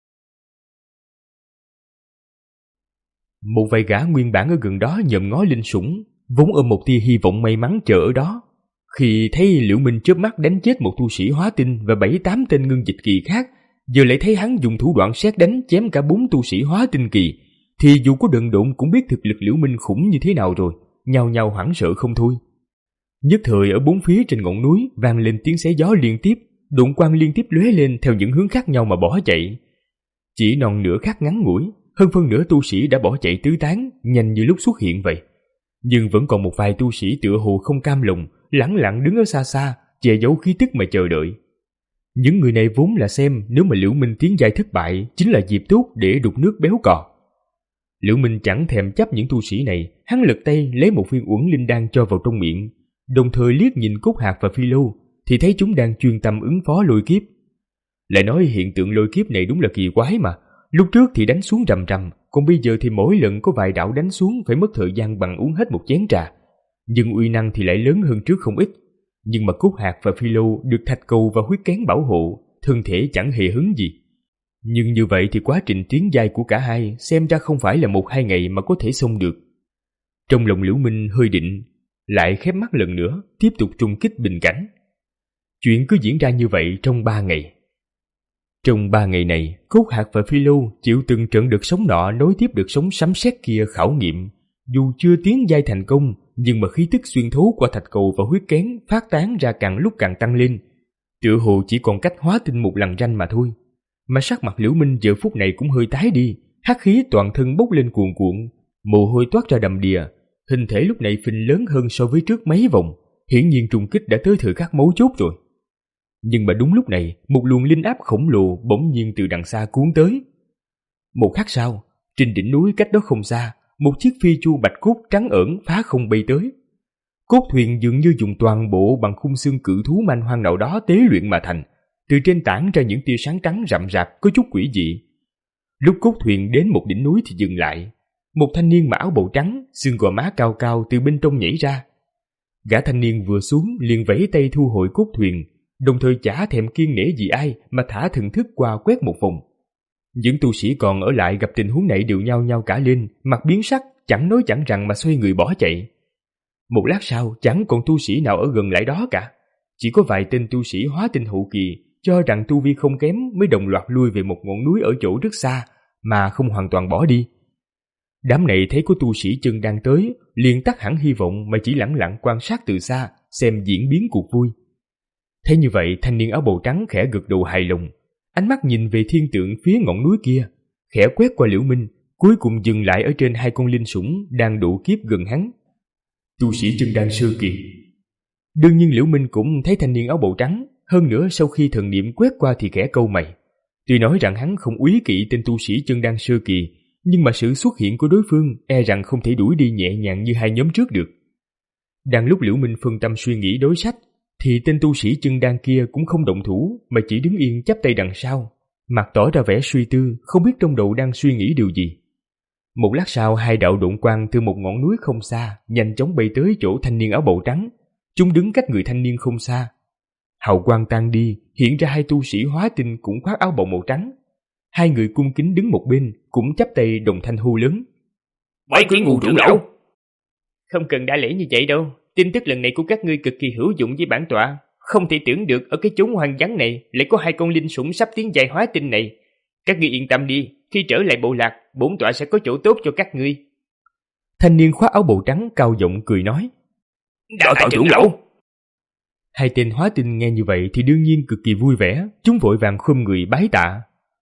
Một vài gã nguyên bản ở gần đó nhòm ngó linh sủng, vốn ôm một tia hy vọng may mắn chờ ở đó. Khi thấy Liễu Minh chớp mắt đánh chết một tu sĩ hóa tinh và bảy tám tên ngưng dịch kỳ khác, giờ lại thấy hắn dùng thủ đoạn sét đánh chém cả bốn tu sĩ hóa tinh kỳ, thì dù có đần độn cũng biết thực lực Liễu Minh khủng như thế nào rồi, nhao nhao hoảng sợ không thôi. Nhất thời ở bốn phía trên ngọn núi vang lên tiếng xé gió liên tiếp, độn quang liên tiếp lóe lên theo những hướng khác nhau mà bỏ chạy. Chỉ non nửa khắc ngắn ngủi, hơn phân nửa tu sĩ đã bỏ chạy tứ tán, nhanh như lúc xuất hiện vậy. Nhưng vẫn còn một vài tu sĩ tựa hồ không cam lòng, lẳng lặng đứng ở xa xa, che giấu khí tức mà chờ đợi. Những người này vốn là xem nếu mà Liễu Minh tiến giai thất bại chính là dịp tốt để đục nước béo cò. Liễu Minh chẳng thèm chấp những tu sĩ này, hắn lật tay lấy một viên uẩn linh đan cho vào trong miệng, đồng thời liếc nhìn Cốt Hạc và Phi Lô thì thấy chúng đang chuyên tâm ứng phó lôi kiếp. Lại nói hiện tượng lôi kiếp này đúng là kỳ quái mà, lúc trước thì đánh xuống rầm rầm, còn bây giờ thì mỗi lần có vài đạo đánh xuống phải mất thời gian bằng uống hết một chén trà. Nhưng uy năng thì lại lớn hơn trước không ít. Nhưng mà Cốt Hạc và Phi Lô được thạch cầu và huyết kén bảo hộ, thân thể chẳng hề hứng gì. Nhưng như vậy thì quá trình tiến giai của cả hai xem ra không phải là một hai ngày mà có thể xong được. Trong lòng Liễu Minh hơi định, lại khép mắt lần nữa, tiếp tục trùng kích bình cảnh. Chuyện cứ diễn ra như vậy trong ba ngày. Trong ba ngày này, Cốt Hạc và Phi Lô chịu từng trận đợt sóng nọ nối tiếp đợt sóng sấm sét kia khảo nghiệm. Dù chưa tiến giai thành công, nhưng mà khí tức xuyên thấu qua thạch cầu và huyết kén phát tán ra càng lúc càng tăng lên. Tựa hồ chỉ còn cách hóa tinh một lần ranh mà thôi. Mà sắc mặt Liễu Minh giờ phút này cũng hơi tái đi, hắc khí toàn thân bốc lên cuồn cuộn, mồ hôi toát ra đầm đìa, hình thể lúc này phình lớn hơn so với trước mấy vòng, hiển nhiên trùng kích đã tới thời khắc mấu chốt rồi. Nhưng mà đúng lúc này, một luồng linh áp khổng lồ bỗng nhiên từ đằng xa cuốn tới. Một khắc sau, trên đỉnh núi cách đó không xa, một chiếc phi chu bạch cốt trắng ẩn phá không bay tới. Cốt thuyền dường như dùng toàn bộ bằng khung xương cự thú man hoang nào đó tế luyện mà thành, từ trên tản ra những tia sáng trắng rậm rạp có chút quỷ dị. Lúc cốt thuyền đến một đỉnh núi thì dừng lại, một thanh niên mặc áo bào trắng, xương gò má cao cao từ bên trong nhảy ra. Gã thanh niên vừa xuống liền vẫy tay thu hồi cốt thuyền, đồng thời chả thèm kiêng nể gì ai mà thả thần thức qua quét một vòng. Những tu sĩ còn ở lại gặp tình huống này đều nhao nhao cả lên, mặt biến sắc, chẳng nói chẳng rằng mà xoay người bỏ chạy. Một lát sau chẳng còn tu sĩ nào ở gần lại đó cả, chỉ có vài tên tu sĩ hóa tinh hậu kỳ cho rằng tu vi không kém mới đồng loạt lui về một ngọn núi ở chỗ rất xa mà không hoàn toàn bỏ đi. Đám này thấy có tu sĩ chân đang tới, liền tắt hẳn hy vọng mà chỉ lẳng lặng quan sát từ xa xem diễn biến cuộc vui. Thấy như vậy, thanh niên áo bào trắng khẽ gật đầu hài lòng, ánh mắt nhìn về thiên tượng phía ngọn núi kia, khẽ quét qua Liễu Minh, cuối cùng dừng lại ở trên hai con linh sủng đang độ kiếp gần hắn. Tu sĩ chân đan sơ kỳ. Đương nhiên Liễu Minh cũng thấy thanh niên áo bào trắng, hơn nữa sau khi thần niệm quét qua thì khẽ câu mày. Tuy nói rằng hắn không úy kỵ tên tu sĩ chân đan sơ kỳ, nhưng mà sự xuất hiện của đối phương e rằng không thể đuổi đi nhẹ nhàng như hai nhóm trước được. Đang lúc Liễu Minh phân tâm suy nghĩ đối sách, thì tên tu sĩ chân đan kia cũng không động thủ mà chỉ đứng yên chắp tay đằng sau, mặt tỏ ra vẻ suy tư, không biết trong đầu đang suy nghĩ điều gì. Một lát sau, hai đạo độn quang từ một ngọn núi không xa nhanh chóng bay tới chỗ thanh niên áo bào trắng. Chúng đứng cách người thanh niên không xa. Hào quang tan đi, hiện ra hai tu sĩ hóa tinh cũng khoác áo bào màu trắng. Hai người cung kính đứng một bên, cũng chắp tay đồng thanh hô lớn: Bái kiến Ngũ trưởng lão. Không cần đa lễ như vậy đâu, tin tức lần này của các ngươi cực kỳ hữu dụng với bản tọa. Không thể tưởng được ở cái chốn hoang vắng này lại có hai con linh sủng sắp tiến giai hóa tinh này. Các ngươi yên tâm đi, khi trở lại bộ lạc, bổn tọa sẽ có chỗ tốt cho các ngươi. Thanh niên khoác áo bào trắng cao giọng cười nói: Đa tạ trưởng lão. Hai tên hóa tinh nghe như vậy thì đương nhiên cực kỳ vui vẻ, chúng vội vàng khum người bái tạ.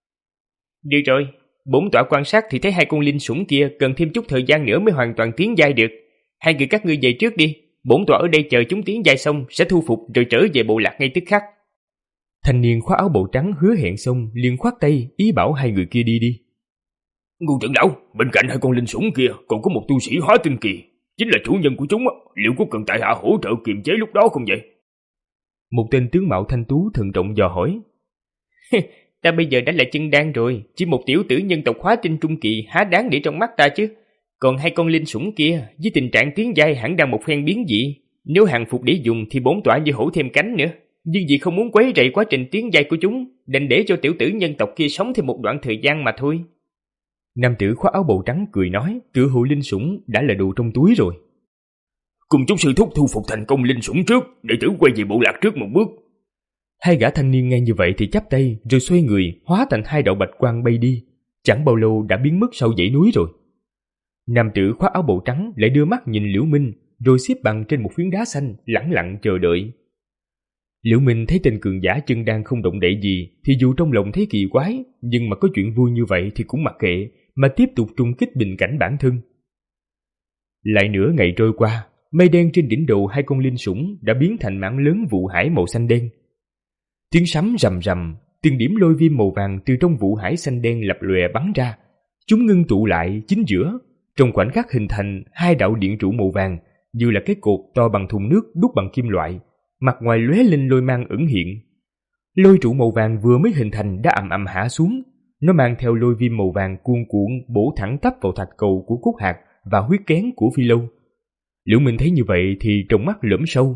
Được rồi, bổn tọa quan sát thì thấy hai con linh sủng kia cần thêm chút thời gian nữa mới hoàn toàn tiến giai được. Hai người các ngươi về trước đi, bổn tọa ở đây chờ chúng tiến giai xong sẽ thu phục rồi trở về bộ lạc ngay tức khắc. Thanh niên khoác áo bào trắng hứa hẹn xong liền khoát tay ý bảo hai người kia đi đi. Ngô trưởng lão, bên cạnh hai con linh sủng kia còn có một tu sĩ hóa tinh kỳ, chính là chủ nhân của chúng. Liệu có cần tại hạ hỗ trợ kiềm chế lúc đó không vậy? Một tên tướng mạo thanh tú thận trọng dò hỏi. Ta bây giờ đã là chân đan rồi, chỉ một tiểu tử nhân tộc hóa tinh trung kỳ há đáng để trong mắt ta chứ. Còn hai con linh sủng kia với tình trạng tiến giai hẳn đang một phen biến dị, nếu hàng phục để dùng thì bổn tọa như hổ thêm cánh nữa. Nhưng vì không muốn quấy rầy quá trình tiến giai của chúng, định để cho tiểu tử nhân tộc kia sống thêm một đoạn thời gian mà thôi. Nam tử khoác áo bào trắng cười nói, tựa hồ linh sủng đã là đồ trong túi rồi. Cùng chúng sư thúc thu phục thành công linh sủng trước, đệ tử quay về bộ lạc trước một bước. Hai gã thanh niên nghe như vậy thì chắp tay rồi xoay người hóa thành hai đạo bạch quang bay đi, chẳng bao lâu đã biến mất sau dãy núi rồi. Nam tử khoác áo bào trắng lại đưa mắt nhìn Liễu Minh, rồi xếp bằng trên một phiến đá xanh lẳng lặng chờ đợi. Liễu Minh thấy tên cường giả chân đan không động đậy gì thì dù trong lòng thấy kỳ quái, nhưng mà có chuyện vui như vậy thì cũng mặc kệ, mà tiếp tục trung kích bình cảnh bản thân. Lại nửa ngày trôi qua, mây đen trên đỉnh đầu hai con linh sủng đã biến thành mảng lớn vụ hải màu xanh đen. Tiếng sấm rầm rầm, từng điểm lôi viêm màu vàng từ trong vụ hải xanh đen lập lòe bắn ra. Chúng ngưng tụ lại chính giữa, trong khoảnh khắc hình thành hai đạo điện trụ màu vàng, như là cái cột to bằng thùng nước đúc bằng kim loại, mặt ngoài lóe lên lôi mang ẩn hiện. Lôi trụ màu vàng vừa mới hình thành đã ầm ầm hạ xuống, nó mang theo lôi viêm màu vàng cuồn cuộn bổ thẳng tắp vào thạch cầu của Cốt Hạc và huyết kén của Phi Lâu. Liễu Minh thấy như vậy thì trong mắt lởm sâu.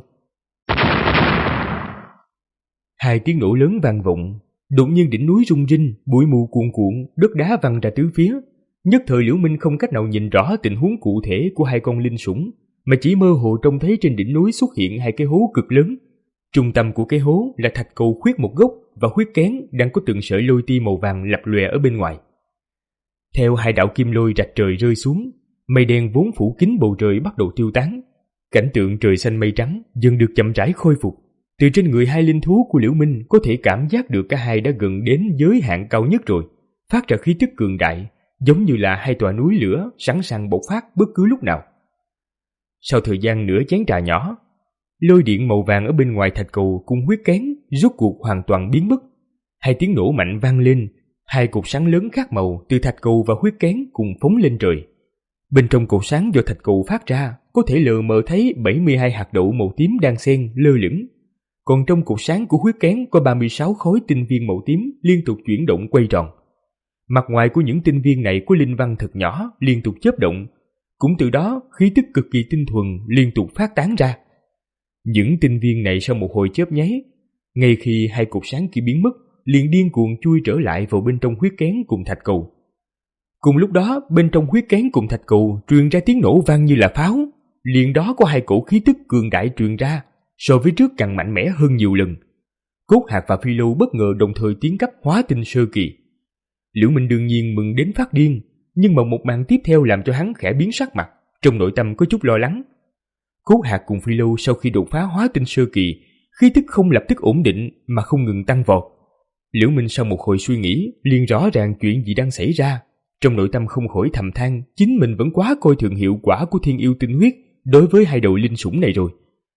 Hai tiếng nổ lớn vang vọng, đột nhiên đỉnh núi rung rinh, bụi mù cuồn cuộn, đất đá văng ra tứ phía. Nhất thời Liễu Minh không cách nào nhìn rõ tình huống cụ thể của hai con linh sủng, mà chỉ mơ hồ trông thấy trên đỉnh núi xuất hiện hai cái hố cực lớn. Trung tâm của cái hố là thạch cầu khuyết một góc và huyết kén đang có từng sợi lôi ti màu vàng lập lòe ở bên ngoài. Theo hai đạo kim lôi rạch trời rơi xuống, mây đen vốn phủ kín bầu trời bắt đầu tiêu tán. Cảnh tượng trời xanh mây trắng dần được chậm rãi khôi phục. Từ trên người hai linh thú của Liễu Minh có thể cảm giác được cả hai đã gần đến giới hạn cao nhất rồi, phát ra khí tức cường đại, giống như là hai tòa núi lửa sẵn sàng bộc phát bất cứ lúc nào. Sau thời gian nửa chén trà nhỏ, lôi điện màu vàng ở bên ngoài thạch cầu cùng huyết kén rốt cuộc hoàn toàn biến mất. Hai tiếng nổ mạnh vang lên, hai cột sáng lớn khác màu từ thạch cầu và huyết kén cùng phóng lên trời. Bên trong cột sáng do thạch cầu phát ra có thể lờ mờ thấy bảy mươi hai hạt đậu màu tím đang xen lơ lửng. Còn trong cột sáng của huyết kén có ba mươi sáu khối tinh viên màu tím liên tục chuyển động quay tròn. Mặt ngoài của những tinh viên này có linh văn thật nhỏ liên tục chớp động, cũng từ đó khí tức cực kỳ tinh thuần liên tục phát tán ra. Những tinh viên này sau một hồi chớp nháy, ngay khi hai cột sáng kia biến mất, liền điên cuồng chui trở lại vào bên trong huyết kén cùng thạch cầu. Cùng lúc đó, bên trong huyết kén cùng thạch cầu truyền ra tiếng nổ vang như là pháo, liền đó có hai cổ khí tức cường đại truyền ra, so với trước càng mạnh mẽ hơn nhiều lần. Cốt Hạc và Phi Lâu bất ngờ đồng thời tiến cấp hóa tinh sơ kỳ. Liễu Minh đương nhiên mừng đến phát điên, nhưng mà một màn tiếp theo làm cho hắn khẽ biến sắc mặt, trong nội tâm có chút lo lắng. Cốt Hạc cùng Phi Lâu sau khi đột phá hóa tinh sơ kỳ, khí tức không lập tức ổn định mà không ngừng tăng vọt. Liễu Minh sau một hồi suy nghĩ, liền rõ ràng chuyện gì đang xảy ra. Trong nội tâm không khỏi thầm than, chính mình vẫn quá coi thường hiệu quả của thiên yêu tinh huyết đối với hai đầu linh sủng này rồi.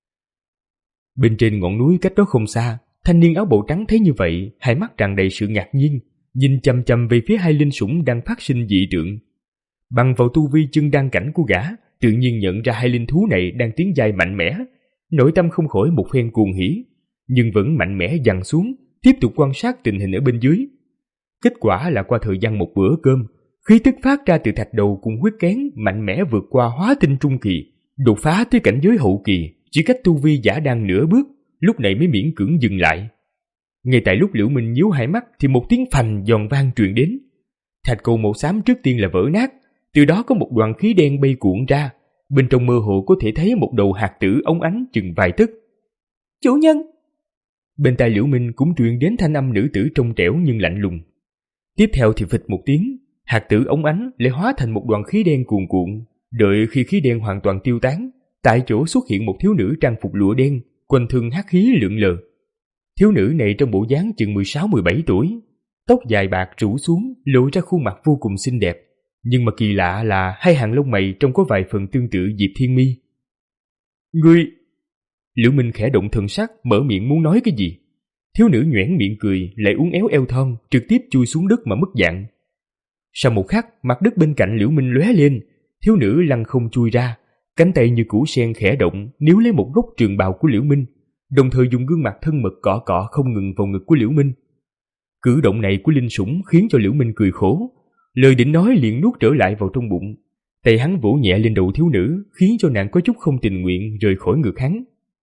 Bên trên ngọn núi cách đó không xa, thanh niên áo bào trắng thấy như vậy, hai mắt tràn đầy sự ngạc nhiên, nhìn chằm chằm về phía hai linh sủng đang phát sinh dị tượng. Bằng vào tu vi chân đan cảnh của gã, tự nhiên nhận ra hai linh thú này đang tiến dài mạnh mẽ, nội tâm không khỏi một phen cuồng hỉ, nhưng vẫn mạnh mẽ dằn xuống, tiếp tục quan sát tình hình ở bên dưới. Kết quả là qua thời gian một bữa cơm, khí tức phát ra từ thạch đầu cùng huyết kén mạnh mẽ vượt qua hóa tinh trung kỳ, đột phá tới cảnh giới hậu kỳ, chỉ cách tu vi giả đang nửa bước, lúc này mới miễn cưỡng dừng lại. Ngay tại lúc Liễu Minh nhíu hai mắt thì một tiếng phành giòn vang truyền đến. Thạch cầu màu xám trước tiên là vỡ nát, từ đó có một đoàn khí đen bay cuộn ra, bên trong mơ hồ có thể thấy một đầu hạt tử óng ánh chừng vài tấc. Chủ nhân! Bên tai Liễu Minh cũng truyền đến thanh âm nữ tử trong trẻo nhưng lạnh lùng. Tiếp theo thì phịch một tiếng, hạt tử óng ánh lại hóa thành một đoàn khí đen cuồn cuộn. Đợi khi khí đen hoàn toàn tiêu tán, tại chỗ xuất hiện một thiếu nữ trang phục lụa đen, quanh thân hắc khí lượn lờ. Thiếu nữ này trong bộ dáng chừng mười sáu mười bảy tuổi, tóc dài bạc rủ xuống, lộ ra khuôn mặt vô cùng xinh đẹp. Nhưng mà kỳ lạ là hai hàng lông mày trông có vài phần tương tự Diệp Thiên Mi. Ngươi... Liễu Minh khẽ động thần sắc, mở miệng muốn nói cái gì. Thiếu nữ nhoẻn miệng cười, lại uốn éo eo thon, trực tiếp chui xuống đất mà mất dạng. Sau một khắc, mặt đất bên cạnh Liễu Minh lóe lên, thiếu nữ lăn không chui ra, cánh tay như củ sen khẽ động níu lấy một góc trường bào của Liễu Minh, đồng thời dùng gương mặt thân mật cọ cọ không ngừng vào ngực của Liễu Minh. Cử động này của linh sủng khiến cho Liễu Minh cười khổ, lời định nói liền nuốt trở lại vào trong bụng. Tay hắn vỗ nhẹ lên đầu thiếu nữ, khiến cho nàng có chút không tình nguyện rời khỏi ngực hắn.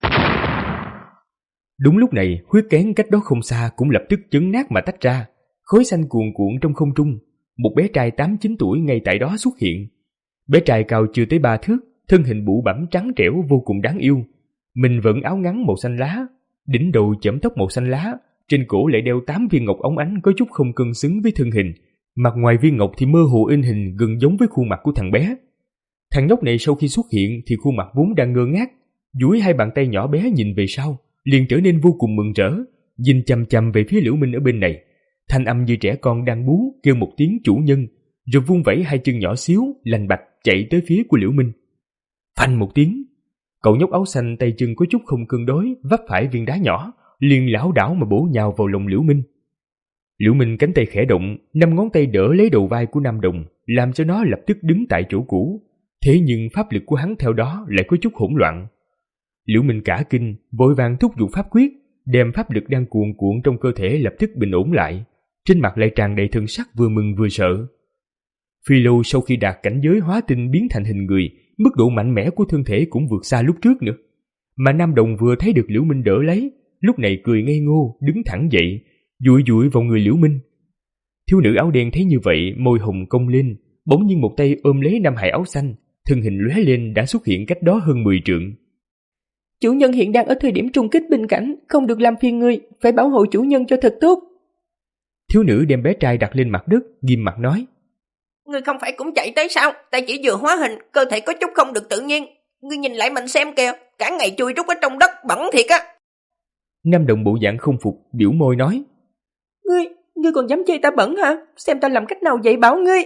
Đúng lúc này, huyết kén cách đó không xa cũng lập tức chấn nát mà tách ra, khói xanh cuồn cuộn trong không trung. Một bé trai tám chín tuổi ngay tại đó xuất hiện. Bé trai cao chưa tới ba thước, thân hình bụ bẫm trắng trẻo vô cùng đáng yêu. Mình vẫn áo ngắn màu xanh lá, đỉnh đầu chẩm tóc màu xanh lá, trên cổ lại đeo tám viên ngọc óng ánh có chút không cân xứng với thân hình. Mặt ngoài viên ngọc thì mơ hồ in hình gần giống với khuôn mặt của thằng bé. Thằng nhóc này sau khi xuất hiện thì khuôn mặt vốn đang ngơ ngác, duỗi hai bàn tay nhỏ bé nhìn về sau, liền trở nên vô cùng mừng rỡ, nhìn chằm chằm về phía Liễu Minh ở bên này. Thanh âm như trẻ con đang bú, kêu một tiếng chủ nhân, rồi vung vẩy hai chân nhỏ xíu, lành bạch chạy tới phía của Liễu Minh. Phanh một tiếng, cậu nhóc áo xanh tay chân có chút không cân đối, vấp phải viên đá nhỏ, liền lảo đảo mà bổ nhào vào lòng Liễu Minh. Liễu Minh cánh tay khẽ động, năm ngón tay đỡ lấy đầu vai của Nam Đồng, làm cho nó lập tức đứng tại chỗ cũ. Thế nhưng pháp lực của hắn theo đó lại có chút hỗn loạn. Liễu Minh cả kinh, vội vàng thúc giục pháp quyết, đem pháp lực đang cuồn cuộn trong cơ thể lập tức bình ổn lại, trên mặt lại tràn đầy thần sắc vừa mừng vừa sợ. Phi lâu sau khi đạt cảnh giới hóa tinh biến thành hình người, mức độ mạnh mẽ của thân thể cũng vượt xa lúc trước nữa. Mà Nam Đồng vừa thấy được Liễu Minh đỡ lấy, lúc này cười ngây ngô, đứng thẳng dậy, dụi dụi vào người Liễu Minh. Thiếu nữ áo đen thấy như vậy, môi hồng cong lên, bỗng nhiên một tay ôm lấy nam hài áo xanh, thân hình lóe lên đã xuất hiện cách đó hơn mười trượng. Chủ nhân hiện đang ở thời điểm trung kích bình cảnh, không được làm phiền ngươi, phải bảo hộ chủ nhân cho thật tốt. Thiếu nữ đem bé trai đặt lên mặt đất, nghiêm mặt nói. Ngươi không phải cũng chạy tới sao? Ta chỉ vừa hóa hình, cơ thể có chút không được tự nhiên. Ngươi nhìn lại mình xem kìa, cả ngày chui rút ở trong đất, bẩn thiệt á. Nam Đồng bộ dạng không phục, biểu môi nói. Ngươi, ngươi còn dám chê ta bẩn hả? Xem ta làm cách nào dạy bảo ngươi.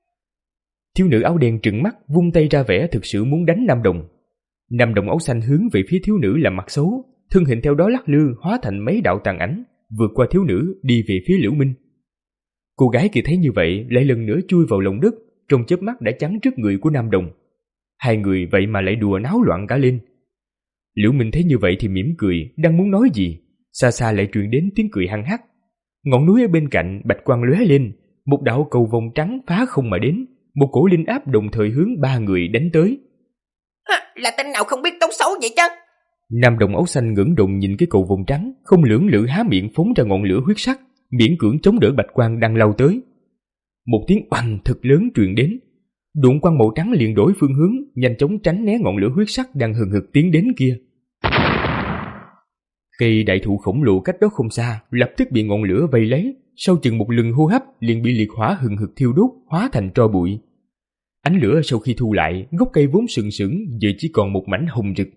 Thiếu nữ áo đen trừng mắt, vung tay ra vẻ thực sự muốn đánh Nam Đồng. Nam Đồng áo xanh hướng về phía thiếu nữ làm mặt xấu, thân hình theo đó lắc lư hóa thành mấy đạo tàn ảnh, vượt qua thiếu nữ đi về phía Liễu Minh. Cô gái kia thấy như vậy lại lần nữa chui vào lòng đất, trong chớp mắt đã chắn trước người của Nam Đồng. Hai người vậy mà lại đùa náo loạn cả lên. Liễu Minh thấy như vậy thì mỉm cười, đang muốn nói gì, xa xa lại truyền đến tiếng cười hăng hắc. Ngọn núi ở bên cạnh bạch quang lóe lên, một đạo cầu vồng trắng phá không mà đến, một cổ linh áp đồng thời hướng ba người đánh tới. À, là tên nào không biết tốt xấu vậy chứ? Nam Đồng áo xanh ngẩng đầu nhìn cái cầu vồng trắng, không lưỡng lự há miệng phóng ra ngọn lửa huyết sắc, miễn cưỡng chống đỡ bạch quang đang lao tới. Một tiếng oanh thật lớn truyền đến, đụng quang màu trắng liền đổi phương hướng, nhanh chóng tránh né ngọn lửa huyết sắc đang hừng hực tiến đến kia. Cây đại thụ khổng lồ cách đó không xa lập tức bị ngọn lửa vây lấy, sau chừng một lần hô hấp liền bị liệt hỏa hừng hực thiêu đốt, hóa thành tro bụi. Ánh lửa sau khi thu lại, gốc cây vốn sừng sững giờ chỉ còn một mảnh hồng rực.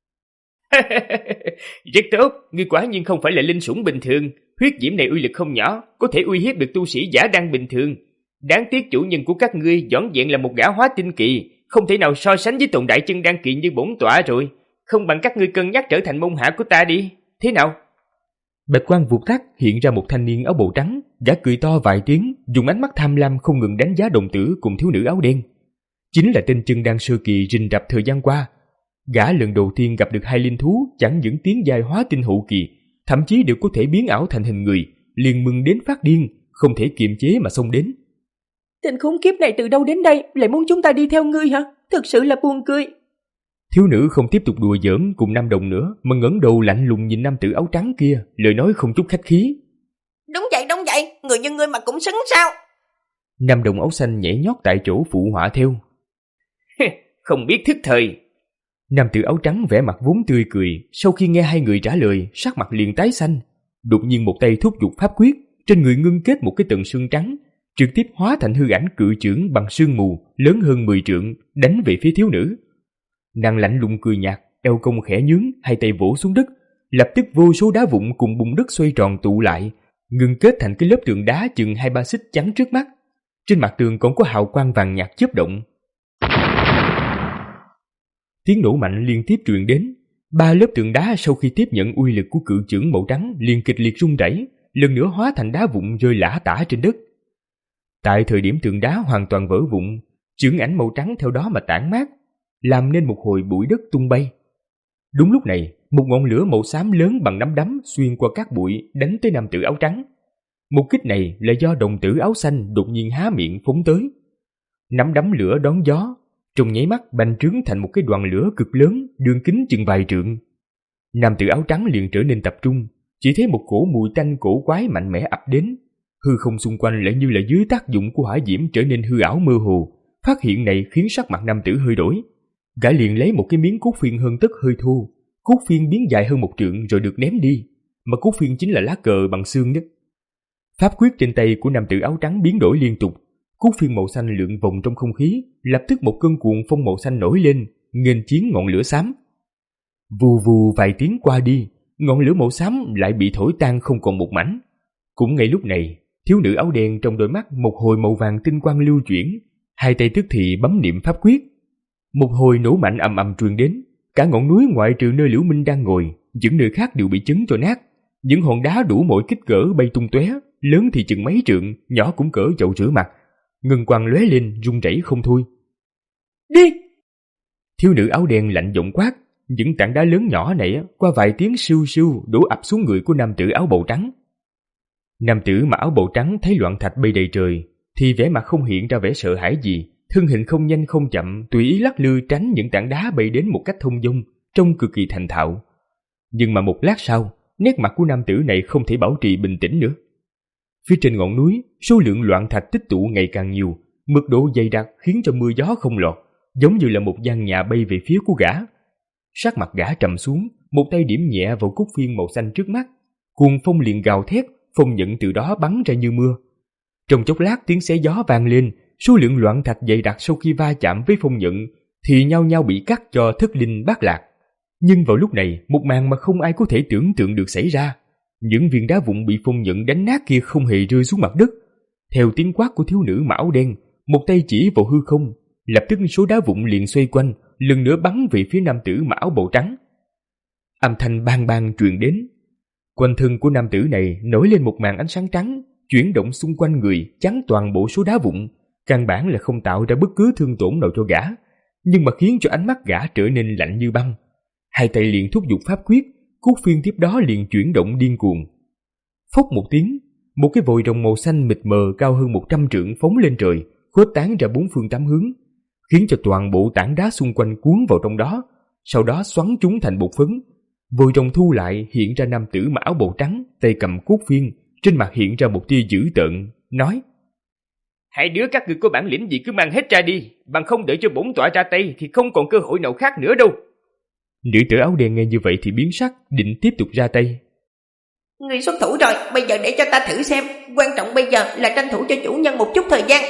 Rất tốt, ngươi quả nhiên không phải là linh sủng bình thường, huyết diễm này uy lực không nhỏ, có thể uy hiếp được tu sĩ giả đăng bình thường. Đáng tiếc chủ nhân của các ngươi dõn dẹn là một gã hóa tinh kỳ, không thể nào so sánh với tồn đại chân đăng kỳ như bổn tọa rồi. Không bằng các ngươi cân nhắc trở thành môn hạ của ta đi, thế nào? Bạch quang vụt tắt, hiện ra một thanh niên áo bào trắng, gã cười to vài tiếng, dùng ánh mắt tham lam không ngừng đánh giá đồng tử cùng thiếu nữ áo đen. Chính là tên chân đăng sơ kỳ rình rập thời gian qua. Gã lần đầu tiên gặp được hai linh thú, chẳng những tiến giai hóa tinh hậu kỳ, thậm chí đều có thể biến ảo thành hình người, liền mừng đến phát điên, không thể kiềm chế mà xông đến. Tên khốn kiếp này từ đâu đến đây, lại muốn chúng ta đi theo ngươi hả? Thực sự là buồn cười. Thiếu nữ không tiếp tục đùa giỡn cùng Nam Đồng nữa, mà ngẩng đầu lạnh lùng nhìn nam tử áo trắng kia, lời nói không chút khách khí. Đúng vậy, đúng vậy, người như ngươi mà cũng xứng sao? Nam Đồng áo xanh nhảy nhót tại chỗ phụ họa theo. Không biết thức thời. Nam tử áo trắng vẻ mặt vốn tươi cười, sau khi nghe hai người trả lời, sắc mặt liền tái xanh. Đột nhiên một tay thúc giục pháp quyết, trên người ngưng kết một cái tầng xương trắng, trực tiếp hóa thành hư ảnh cự chưởng bằng sương mù, lớn hơn mười trượng, đánh về phía thiếu nữ. Nàng lạnh lùng cười nhạt, eo cong khẽ nhướng, hai tay vỗ xuống đất, lập tức vô số đá vụn cùng bùn đất xoay tròn tụ lại, ngưng kết thành cái lớp tường đá chừng hai ba xích chắn trước mắt. Trên mặt tường còn có hào quang vàng nhạt chớp động. Tiếng nổ mạnh liên tiếp truyền đến, ba lớp tường đá sau khi tiếp nhận uy lực của cự chưởng màu trắng liền kịch liệt rung rẩy, lần nữa hóa thành đá vụn rơi lả tả trên đất. Tại thời điểm tường đá hoàn toàn vỡ vụn, chưởng ảnh màu trắng theo đó mà tản mát, làm nên một hồi bụi đất tung bay. Đúng lúc này, một ngọn lửa màu xám lớn bằng nắm đấm xuyên qua các bụi đánh tới nam tử áo trắng. Một kích này là do đồng tử áo xanh đột nhiên há miệng phóng tới. Nắm đấm lửa đón gió, trong nháy mắt bành trướng thành một cái đoàn lửa cực lớn, đường kính chừng vài trượng. Nam tử áo trắng liền trở nên tập trung, chỉ thấy một cổ mùi tanh cổ quái mạnh mẽ ập đến. Hư không xung quanh lại như là dưới tác dụng của hỏa diễm trở nên hư ảo mơ hồ. Phát hiện này khiến sắc mặt nam tử hơi đổi. Gã liền lấy một cái miếng cốt phiên hơn tấc hơi thô, cốt phiên biến dài hơn một trượng rồi được ném đi, mà cốt phiên chính là lá cờ bằng xương nhất. Pháp quyết trên tay của nam tử áo trắng biến đổi liên tục, cốt phiên màu xanh lượn vòng trong không khí, lập tức một cơn cuồng phong màu xanh nổi lên, nghênh chiến ngọn lửa xám. Vù vù vài tiếng qua đi, ngọn lửa màu xám lại bị thổi tan không còn một mảnh. Cũng ngay lúc này, thiếu nữ áo đen trong đôi mắt một hồi màu vàng tinh quang lưu chuyển, hai tay tức thì bấm niệm pháp quyết. Một hồi nổ mạnh ầm ầm truyền đến, cả ngọn núi ngoại trừ nơi Liễu Minh đang ngồi, những nơi khác đều bị chấn cho nát. Những hòn đá đủ mọi kích cỡ bay tung tóe, lớn thì chừng mấy trượng, nhỏ cũng cỡ chậu rửa mặt. Ngân quang lóe lên, rung rẩy không thôi. Đi! Thiếu nữ áo đen lạnh giọng quát. Những tảng đá lớn nhỏ này qua vài tiếng siêu siêu đổ ập xuống người của nam tử áo bào trắng. Nam tử mặc áo bào trắng thấy loạn thạch bay đầy trời, thì vẻ mặt không hiện ra vẻ sợ hãi gì, thân hình không nhanh không chậm, tùy ý lắc lư tránh những tảng đá bay đến một cách thông dong, trông cực kỳ thành thạo. Nhưng mà một lát sau, nét mặt của nam tử này không thể bảo trì bình tĩnh nữa. Phía trên ngọn núi, số lượng loạn thạch tích tụ ngày càng nhiều, mật độ dày đặc khiến cho mưa gió không lọt, giống như là một gian nhà bay về phía của gã. Sắc mặt gã trầm xuống, một tay điểm nhẹ vào cúc phiên màu xanh trước mắt, cuồng phong liền gào thét, phong nhận từ đó bắn ra như mưa. Trong chốc lát tiếng xé gió vang lên, số lượng loạn thạch dày đặc sau khi va chạm với phong nhận thì nhau nhau bị cắt cho thất linh bát lạc. Nhưng vào lúc này, một màn mà không ai có thể tưởng tượng được xảy ra. Những viên đá vụn bị phong nhận đánh nát kia không hề rơi xuống mặt đất. Theo tiếng quát của thiếu nữ mặc áo đen, một tay chỉ vào hư không, lập tức số đá vụn liền xoay quanh, lần nữa bắn về phía nam tử mặc áo bào trắng. Âm thanh bang bang truyền đến. Quanh thân của nam tử này nổi lên một màn ánh sáng trắng, chuyển động xung quanh người, chắn toàn bộ số đá vụn, căn bản là không tạo ra bất cứ thương tổn nào cho gã, nhưng mà khiến cho ánh mắt gã trở nên lạnh như băng. Hai tay liền thúc giục pháp quyết, cốt phiên tiếp đó liền chuyển động điên cuồng. Phốc một tiếng, một cái vòi rồng màu xanh mịt mờ cao hơn một trăm trượng phóng lên trời, khuếch tán ra bốn phương tám hướng, khiến cho toàn bộ tảng đá xung quanh cuốn vào trong đó, sau đó xoắn chúng thành bột phấn. Vòi rồng thu lại, hiện ra nam tử mặc áo bào trắng, tay cầm cốt phiên, trên mặt hiện ra một tia dữ tợn, nói: Hai đứa các ngươi có bản lĩnh gì cứ mang hết ra đi, bằng không đợi cho bổn tọa ra tay thì không còn cơ hội nào khác nữa đâu. Nữ tử áo đen nghe như vậy thì biến sắc, định tiếp tục ra tay. Người xuất thủ rồi, bây giờ để cho ta thử xem, quan trọng bây giờ là tranh thủ cho chủ nhân một chút thời gian.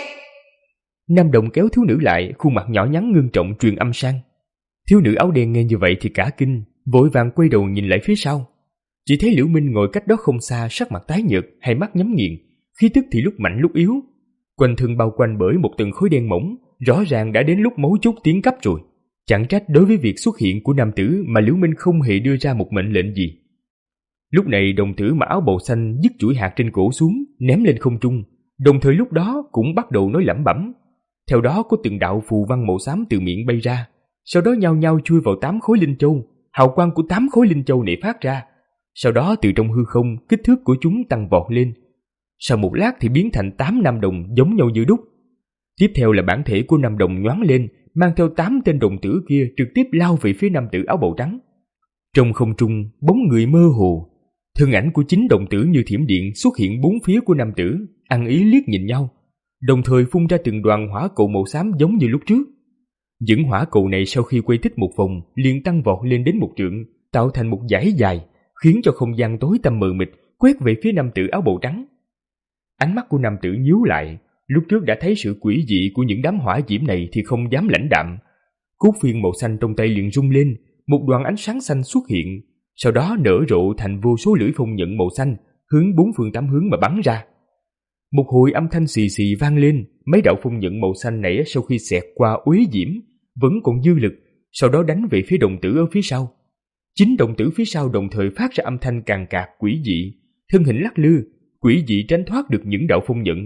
Nam Đồng kéo thiếu nữ lại, khuôn mặt nhỏ nhắn ngưng trọng truyền âm sang. Thiếu nữ áo đen nghe như vậy thì cả kinh, vội vàng quay đầu nhìn lại phía sau. Chỉ thấy Liễu Minh ngồi cách đó không xa, sắc mặt tái nhợt, hai mắt nhắm nghiền, khí tức thì lúc mạnh lúc yếu, quanh thân bao quanh bởi một tầng khói đen mỏng, rõ ràng đã đến lúc mấu chốt tiến cấp rồi. Chẳng trách đối với việc xuất hiện của nam tử mà Liễu Minh không hề đưa ra một mệnh lệnh gì. Lúc này đồng tử mặc áo bào xanh dứt chuỗi hạt trên cổ xuống, ném lên không trung, đồng thời lúc đó cũng bắt đầu nói lẩm bẩm. Theo đó có từng đạo phù văn màu xám từ miệng bay ra, sau đó nhao nhao chui vào tám khối linh châu, hào quang của tám khối linh châu này phát ra. Sau đó từ trong hư không, kích thước của chúng tăng vọt lên. Sau một lát thì biến thành tám nam đồng giống nhau như đúc. Tiếp theo là bản thể của nam đồng nhoáng lên, mang theo tám tên đồng tử kia trực tiếp lao về phía nam tử áo bào trắng. Trong không trung, bóng người mơ hồ, thân ảnh của chín đồng tử như thiểm điện xuất hiện bốn phía của nam tử, ăn ý liếc nhìn nhau, đồng thời phun ra từng đoàn hỏa cầu màu xám giống như lúc trước. Những hỏa cầu này sau khi quay tích một vòng liền tăng vọt lên đến một trượng, tạo thành một dải dài, khiến cho không gian tối tăm mờ mịt quét về phía nam tử áo bào trắng. Ánh mắt của nam tử nhíu lại, lúc trước đã thấy sự quỷ dị của những đám hỏa diễm này thì không dám lãnh đạm. Cốt phiên màu xanh trong tay liền rung lên, một đoàn ánh sáng xanh xuất hiện, sau đó nở rộ thành vô số lưỡi phong nhận màu xanh, hướng bốn phương tám hướng mà bắn ra. Một hồi âm thanh xì xì vang lên, mấy đạo phong nhận màu xanh này sau khi xẹt qua uế diễm vẫn còn dư lực, sau đó đánh về phía đồng tử ở phía sau. Chính đồng tử phía sau đồng thời phát ra âm thanh càn cạc quỷ dị, thân hình lắc lư, quỷ dị tránh thoát được những đạo phong nhận,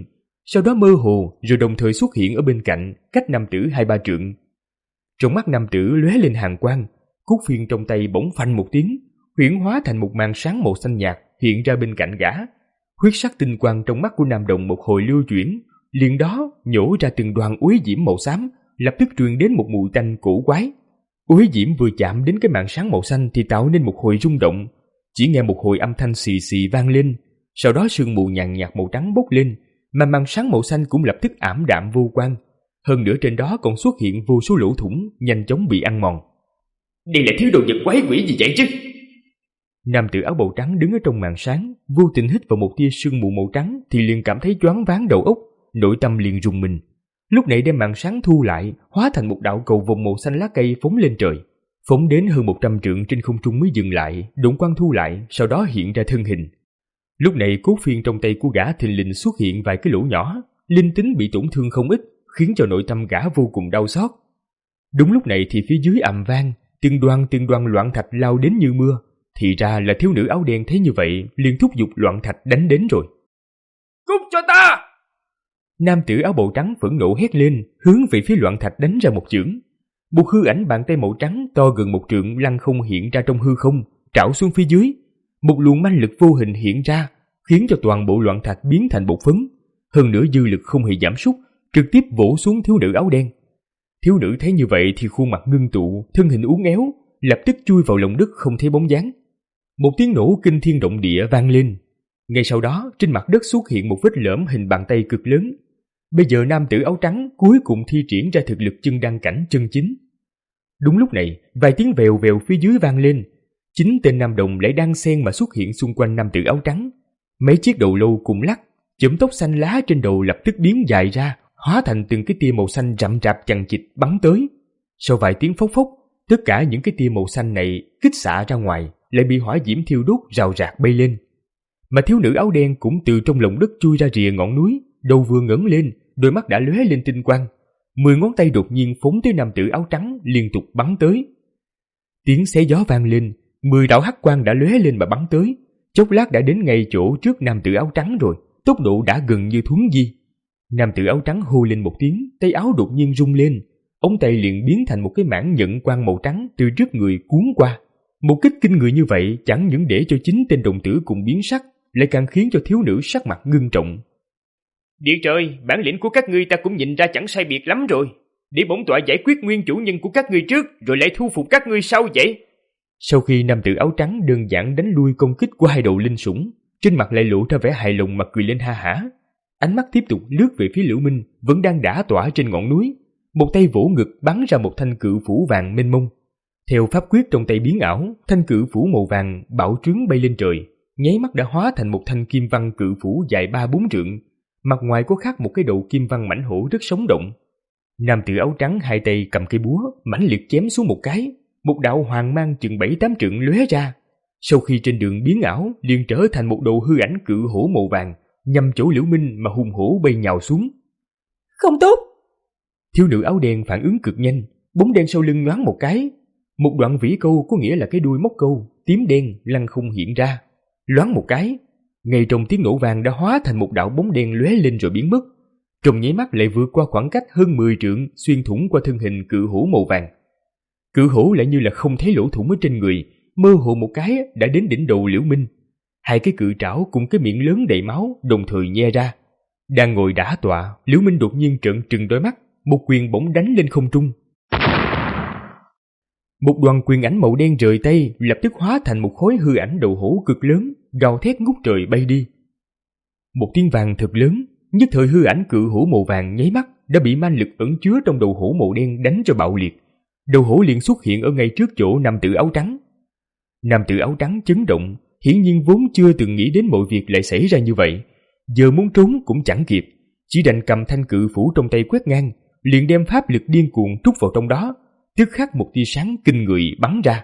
sau đó mơ hồ rồi đồng thời xuất hiện ở bên cạnh, cách nam tử hai ba trượng. Trong mắt nam tử lóe lên hàn quang, cốt phiên trong tay bỗng phanh một tiếng, huyễn hóa thành một màn sáng màu xanh nhạt hiện ra bên cạnh gã. Huyết sắc tinh quang trong mắt của nam đồng một hồi lưu chuyển, liền đó nhổ ra từng đoàn uế diễm màu xám, lập tức truyền đến một mùi tanh cổ quái. Uế diễm vừa chạm đến cái màn sáng màu xanh thì tạo nên một hồi rung động, chỉ nghe một hồi âm thanh xì xì vang lên, sau đó sương mù nhàn nhạt màu trắng bốc lên, mà màn sáng màu xanh cũng lập tức ảm đạm vô quang. Hơn nữa trên đó còn xuất hiện vô số lỗ thủng nhanh chóng bị ăn mòn. Đây là thứ đồ vật quái quỷ gì vậy chứ? Nam tử áo bào trắng đứng ở trong màn sáng, vô tình hít vào một tia sương mù màu trắng thì liền cảm thấy choáng váng đầu óc, nội tâm liền rùng mình. Lúc này đem màn sáng thu lại, hóa thành một đạo cầu vồng màu xanh lá cây phóng lên trời, phóng đến hơn một trăm trượng trên không trung mới dừng lại, đụng quang thu lại, sau đó hiện ra thân hình. Lúc này cốt phiên trong tay của gã thình lình xuất hiện vài cái lỗ nhỏ, linh tính bị tổn thương không ít, khiến cho nội tâm gã vô cùng đau xót. Đúng lúc này thì phía dưới ầm vang, từng đoàn từng đoàn loạn thạch lao đến như mưa. Thì ra là thiếu nữ áo đen thấy như vậy, liền thúc giục loạn thạch đánh đến rồi. Cút cho ta! Nam tử áo bào trắng phẫn nộ hét lên, hướng về phía loạn thạch đánh ra một chưởng. Một hư ảnh bàn tay màu trắng to gần một trượng lăng không hiện ra trong hư không, trảo xuống phía dưới. Một luồng manh lực vô hình hiện ra, khiến cho toàn bộ loạn thạch biến thành bột phấn. Hơn nữa dư lực không hề giảm sút, trực tiếp vỗ xuống thiếu nữ áo đen. Thiếu nữ thấy như vậy thì khuôn mặt ngưng tụ, thân hình uốn éo, lập tức chui vào lòng đất không thấy bóng dáng. Một tiếng nổ kinh thiên động địa vang lên. Ngay sau đó trên mặt đất xuất hiện một vết lõm hình bàn tay cực lớn. Bây giờ nam tử áo trắng cuối cùng thi triển ra thực lực chân đăng cảnh chân chính. Đúng lúc này vài tiếng vèo vèo phía dưới vang lên. Chính tên nam đồng lại đang xen mà xuất hiện xung quanh nam tử áo trắng. Mấy chiếc đầu lâu cùng lắc, chùm tóc xanh lá trên đầu lập tức biến dài ra, hóa thành từng cái tia màu xanh rậm rạp chằng chịt bắn tới. Sau vài tiếng phốc phốc, tất cả những cái tia màu xanh này kích xạ ra ngoài, lại bị hỏa diễm thiêu đốt rào rạc bay lên. Mà thiếu nữ áo đen cũng từ trong lòng đất chui ra rìa ngọn núi, đầu vừa ngẩng lên, đôi mắt đã lóe lên tinh quang. Mười ngón tay đột nhiên phóng tới nam tử áo trắng liên tục bắn tới. Tiếng xé gió vang lên, mười đạo hắc quang đã lóe lên mà bắn tới, chốc lát đã đến ngay chỗ trước nam tử áo trắng rồi, tốc độ đã gần như thuấn di. Nam tử áo trắng hô lên một tiếng, tay áo đột nhiên rung lên, ống tay liền biến thành một cái mảng nhận quang màu trắng từ trước người cuốn qua. Một kích kinh người như vậy chẳng những để cho chính tên đồng tử cùng biến sắc, lại càng khiến cho thiếu nữ sắc mặt ngưng trọng. Điện trời, bản lĩnh của các ngươi ta cũng nhìn ra chẳng sai biệt lắm rồi. Để bổn tọa giải quyết nguyên chủ nhân của các ngươi trước, rồi lại thu phục các ngươi sau vậy. Sau khi nam tử áo trắng đơn giản đánh lui công kích của hai đầu linh sủng, trên mặt lại lộ ra vẻ hài lòng mà cười lên ha hả. Ánh mắt tiếp tục lướt về phía Liễu Minh vẫn đang đả tỏa trên ngọn núi, một tay vỗ ngực bắn ra một thanh cự phủ vàng mênh mông. Theo pháp quyết trong tay biến ảo, thanh cự phủ màu vàng bạo trướng bay lên trời, nháy mắt đã hóa thành một thanh kim văn cự phủ dài ba bốn trượng, mặt ngoài có khắc một cái đầu kim văn mãnh hổ rất sống động. Nam tử áo trắng hai tay cầm cây búa, mãnh liệt chém xuống một cái, một đạo hoàng mang chừng bảy tám trượng lóe ra. Sau khi trên đường biến ảo, liền trở thành một đầu hư ảnh cự hổ màu vàng, nhằm chỗ Liễu Minh mà hùng hổ bay nhào xuống. Không tốt! Thiếu nữ áo đen phản ứng cực nhanh, bóng đen sau lưng nhoáng một cái, một đoạn vĩ câu có nghĩa là cái đuôi móc câu tím đen lăng không hiện ra, loáng một cái, ngay trong tiếng nổ vàng đã hóa thành một đạo bóng đen lóe lên rồi biến mất, trong nháy mắt lại vượt qua khoảng cách hơn mười trượng, xuyên thủng qua thân hình cự hổ màu vàng. Cự hổ lại như là không thấy lỗ thủng ở trên người, mơ hồ một cái đã đến đỉnh đầu Liễu Minh. Hai cái cự trảo cùng cái miệng lớn đầy máu đồng thời nhe ra. Đang ngồi đả tọa, Liễu Minh đột nhiên trợn trừng đôi mắt, một quyền bỗng đánh lên không trung. Một đoàn quyền ảnh màu đen rời tay, lập tức hóa thành một khối hư ảnh đầu hổ cực lớn, gào thét ngút trời bay đi. Một tiếng vàng thật lớn, nhất thời hư ảnh cự hổ màu vàng nháy mắt đã bị man lực ẩn chứa trong đầu hổ màu đen đánh cho bạo liệt. Đầu hổ liền xuất hiện ở ngay trước chỗ nam tử áo trắng. Nam tử áo trắng chấn động, hiển nhiên vốn chưa từng nghĩ đến mọi việc lại xảy ra như vậy, giờ muốn trốn cũng chẳng kịp, chỉ đành cầm thanh cự phủ trong tay quét ngang, liền đem pháp lực điên cuồng trút vào trong đó, tức khắc một tia sáng kinh người bắn ra.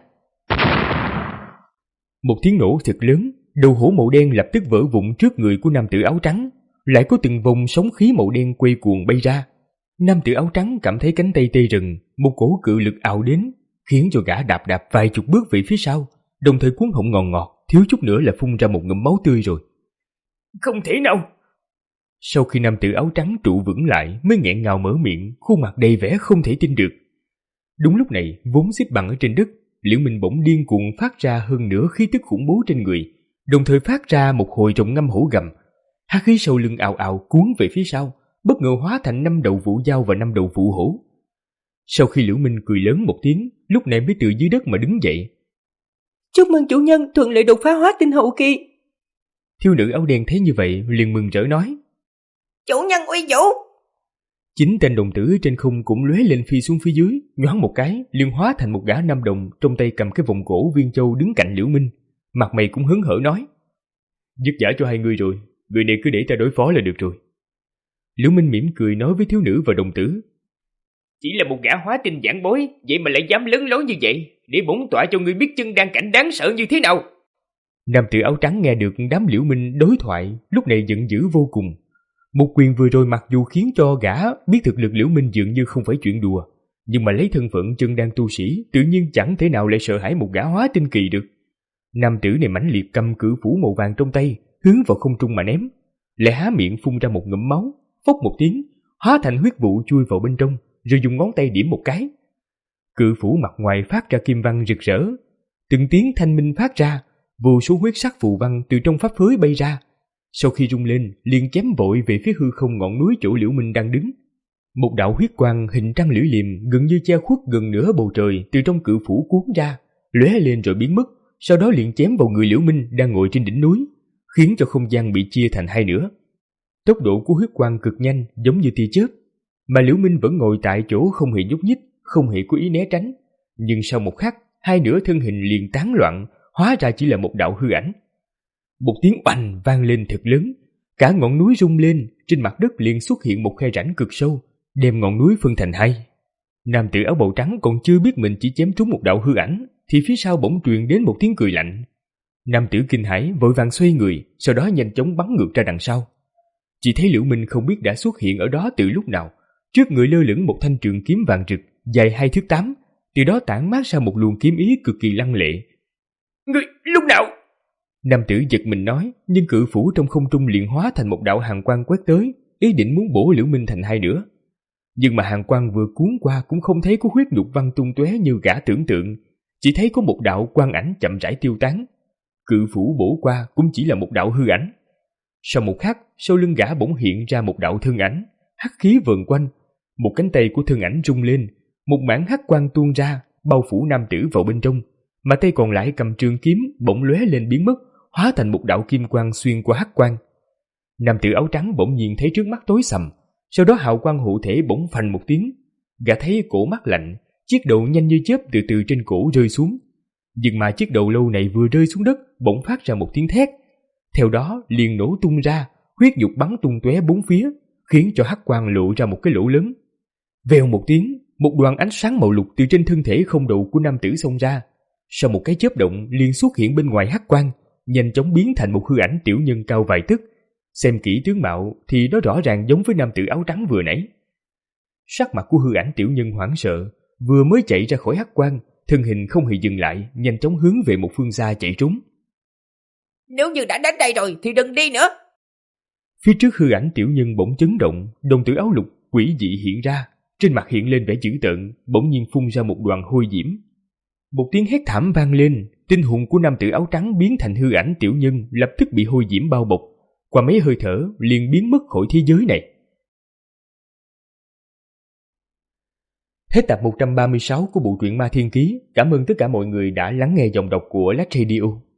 Một tiếng nổ thật lớn, đầu hổ màu đen lập tức vỡ vụn trước người của nam tử áo trắng, lại có từng vòng sóng khí màu đen quay cuồng bay ra. Nam tử áo trắng cảm thấy cánh tay tê rần, một cổ cự lực ảo đến, khiến cho gã đạp đạp vài chục bước về phía sau, đồng thời cuống họng ngọt ngọt, thiếu chút nữa là phun ra một ngụm máu tươi rồi. Không thể nào! Sau khi nam tử áo trắng trụ vững lại mới nghẹn ngào mở miệng, khuôn mặt đầy vẻ không thể tin được. Đúng lúc này, vốn xếp bằng ở trên đất, Liễu Minh bỗng điên cuồng phát ra hơn nữa khí tức khủng bố trên người, đồng thời phát ra một hồi rồng ngâm hổ gầm. Hắc khí sau lưng ào ào cuốn về phía sau, bất ngờ hóa thành năm đầu vụ dao và năm đầu vụ hổ. Sau khi Liễu Minh cười lớn một tiếng, lúc này mới từ dưới đất mà đứng dậy. Chúc mừng chủ nhân thuận lợi đột phá hóa tinh hậu kỳ. Thiếu nữ áo đen thấy như vậy liền mừng rỡ nói. Chủ nhân uy vũ. Chính tên đồng tử trên không cũng lóe lên phi xuống phía dưới, nhoáng một cái liền hóa thành một gã nam đồng, trong tay cầm cái vòng cổ viên châu đứng cạnh Liễu Minh, mặt mày cũng hớn hở nói. Dứt giả cho hai người rồi, người này cứ để ta đối phó là được rồi. Liễu Minh mỉm cười nói với thiếu nữ và đồng tử. Chỉ là một gã hóa tinh giảng bối, vậy mà lại dám lớn lối như vậy, để bổn tọa cho ngươi biết chân đang cảnh đáng sợ như thế nào. Nam tử áo trắng nghe được đám Liễu Minh đối thoại, lúc này giận dữ vô cùng. Một quyền vừa rồi mặc dù khiến cho gã biết thực lực Liễu Minh dường như không phải chuyện đùa, nhưng mà lấy thân phận chân đan tu sĩ, tự nhiên chẳng thể nào lại sợ hãi một gã hóa tinh kỳ được. Nam tử này mãnh liệt cầm cự phủ màu vàng trong tay, hướng vào không trung mà ném, lại há miệng phun ra một ngụm máu, phốc một tiếng, hóa thành huyết vụ chui vào bên trong, rồi dùng ngón tay điểm một cái. Cự phủ mặt ngoài phát ra kim văn rực rỡ, từng tiếng thanh minh phát ra, vô số huyết sắc phù văn từ trong pháp phới bay ra. Sau khi rung lên, liền chém vội về phía hư không ngọn núi chỗ Liễu Minh đang đứng. Một đạo huyết quang hình trăng lưỡi liềm gần như che khuất gần nửa bầu trời từ trong cự phủ cuốn ra, lóe lên rồi biến mất, sau đó liền chém vào người Liễu Minh đang ngồi trên đỉnh núi, khiến cho không gian bị chia thành hai nửa. Tốc độ của huyết quang cực nhanh, giống như tia chớp, mà Liễu Minh vẫn ngồi tại chỗ không hề nhúc nhích, không hề có ý né tránh. Nhưng sau một khắc, hai nửa thân hình liền tán loạn, hóa ra chỉ là một đạo hư ảnh. Một tiếng oanh vang lên thật lớn, cả ngọn núi rung lên, trên mặt đất liền xuất hiện một khe rãnh cực sâu, đem ngọn núi phân thành hai. Nam tử áo bào trắng còn chưa biết mình chỉ chém trúng một đạo hư ảnh, thì phía sau bỗng truyền đến một tiếng cười lạnh. Nam tử kinh hãi vội vàng xoay người, sau đó nhanh chóng bắn ngược ra đằng sau. Chỉ thấy Liễu Minh không biết đã xuất hiện ở đó từ lúc nào, trước người lơ lửng một thanh trường kiếm vàng rực, dài hai thước tám, từ đó tản mát ra một luồng kiếm ý cực kỳ lăng lệ. Ngươi lúc nào? Nam tử giật mình nói, nhưng cự phủ trong không trung liền hóa thành một đạo hàn quang quét tới, ý định muốn bổ Liễu Minh thành hai nửa. Nhưng mà hàn quang vừa cuốn qua cũng không thấy có huyết nhục văng tung tóe như gã tưởng tượng, chỉ thấy có một đạo quang ảnh chậm rãi tiêu tán. Cự phủ bổ qua cũng chỉ là một đạo hư ảnh. Sau một khắc, sau lưng gã bỗng hiện ra một đạo thân ảnh, hắc khí vờn quanh, một cánh tay của thân ảnh rung lên, một mảng hắc quang tuôn ra, bao phủ nam tử vào bên trong, mà tay còn lại cầm trường kiếm bỗng lóe lên biến mất, hóa thành một đạo kim quang xuyên qua hắc quang. Nam tử áo trắng bỗng nhiên thấy trước mắt tối sầm, sau đó hào quang hộ thể bỗng phành một tiếng, gã thấy cổ mắt lạnh, chiếc đầu nhanh như chớp từ từ trên cổ rơi xuống. Nhưng mà chiếc đầu lâu này vừa rơi xuống đất, bỗng phát ra một tiếng thét, theo đó liền nổ tung ra, huyết nhục bắn tung tóe bốn phía, khiến cho hắc quang lộ ra một cái lỗ lớn. Vèo một tiếng, một đoàn ánh sáng màu lục từ trên thân thể không đầu của nam tử xông ra, sau một cái chớp động liền xuất hiện bên ngoài hắc quang, nhanh chóng biến thành một hư ảnh tiểu nhân cao vài tấc. Xem kỹ tướng mạo thì nó rõ ràng giống với nam tử áo trắng vừa nãy. Sắc mặt của hư ảnh tiểu nhân hoảng sợ, vừa mới chạy ra khỏi hắc quang, thân hình không hề dừng lại, nhanh chóng hướng về một phương xa chạy trốn. Nếu như đã đến đây rồi thì đừng đi nữa. Phía trước hư ảnh tiểu nhân bỗng chấn động, đồng tử áo lục quỷ dị hiện ra, trên mặt hiện lên vẻ dữ tợn, bỗng nhiên phun ra một đoàn hôi diễm. Một tiếng hét thảm vang lên, tinh hồn của nam tử áo trắng biến thành hư ảnh tiểu nhân lập tức bị hôi diễm bao bọc, qua mấy hơi thở liền biến mất khỏi thế giới này. Hết tập một trăm ba mươi sáu của bộ truyện Ma Thiên Ký. Cảm ơn tất cả mọi người đã lắng nghe giọng đọc của Lách Radio.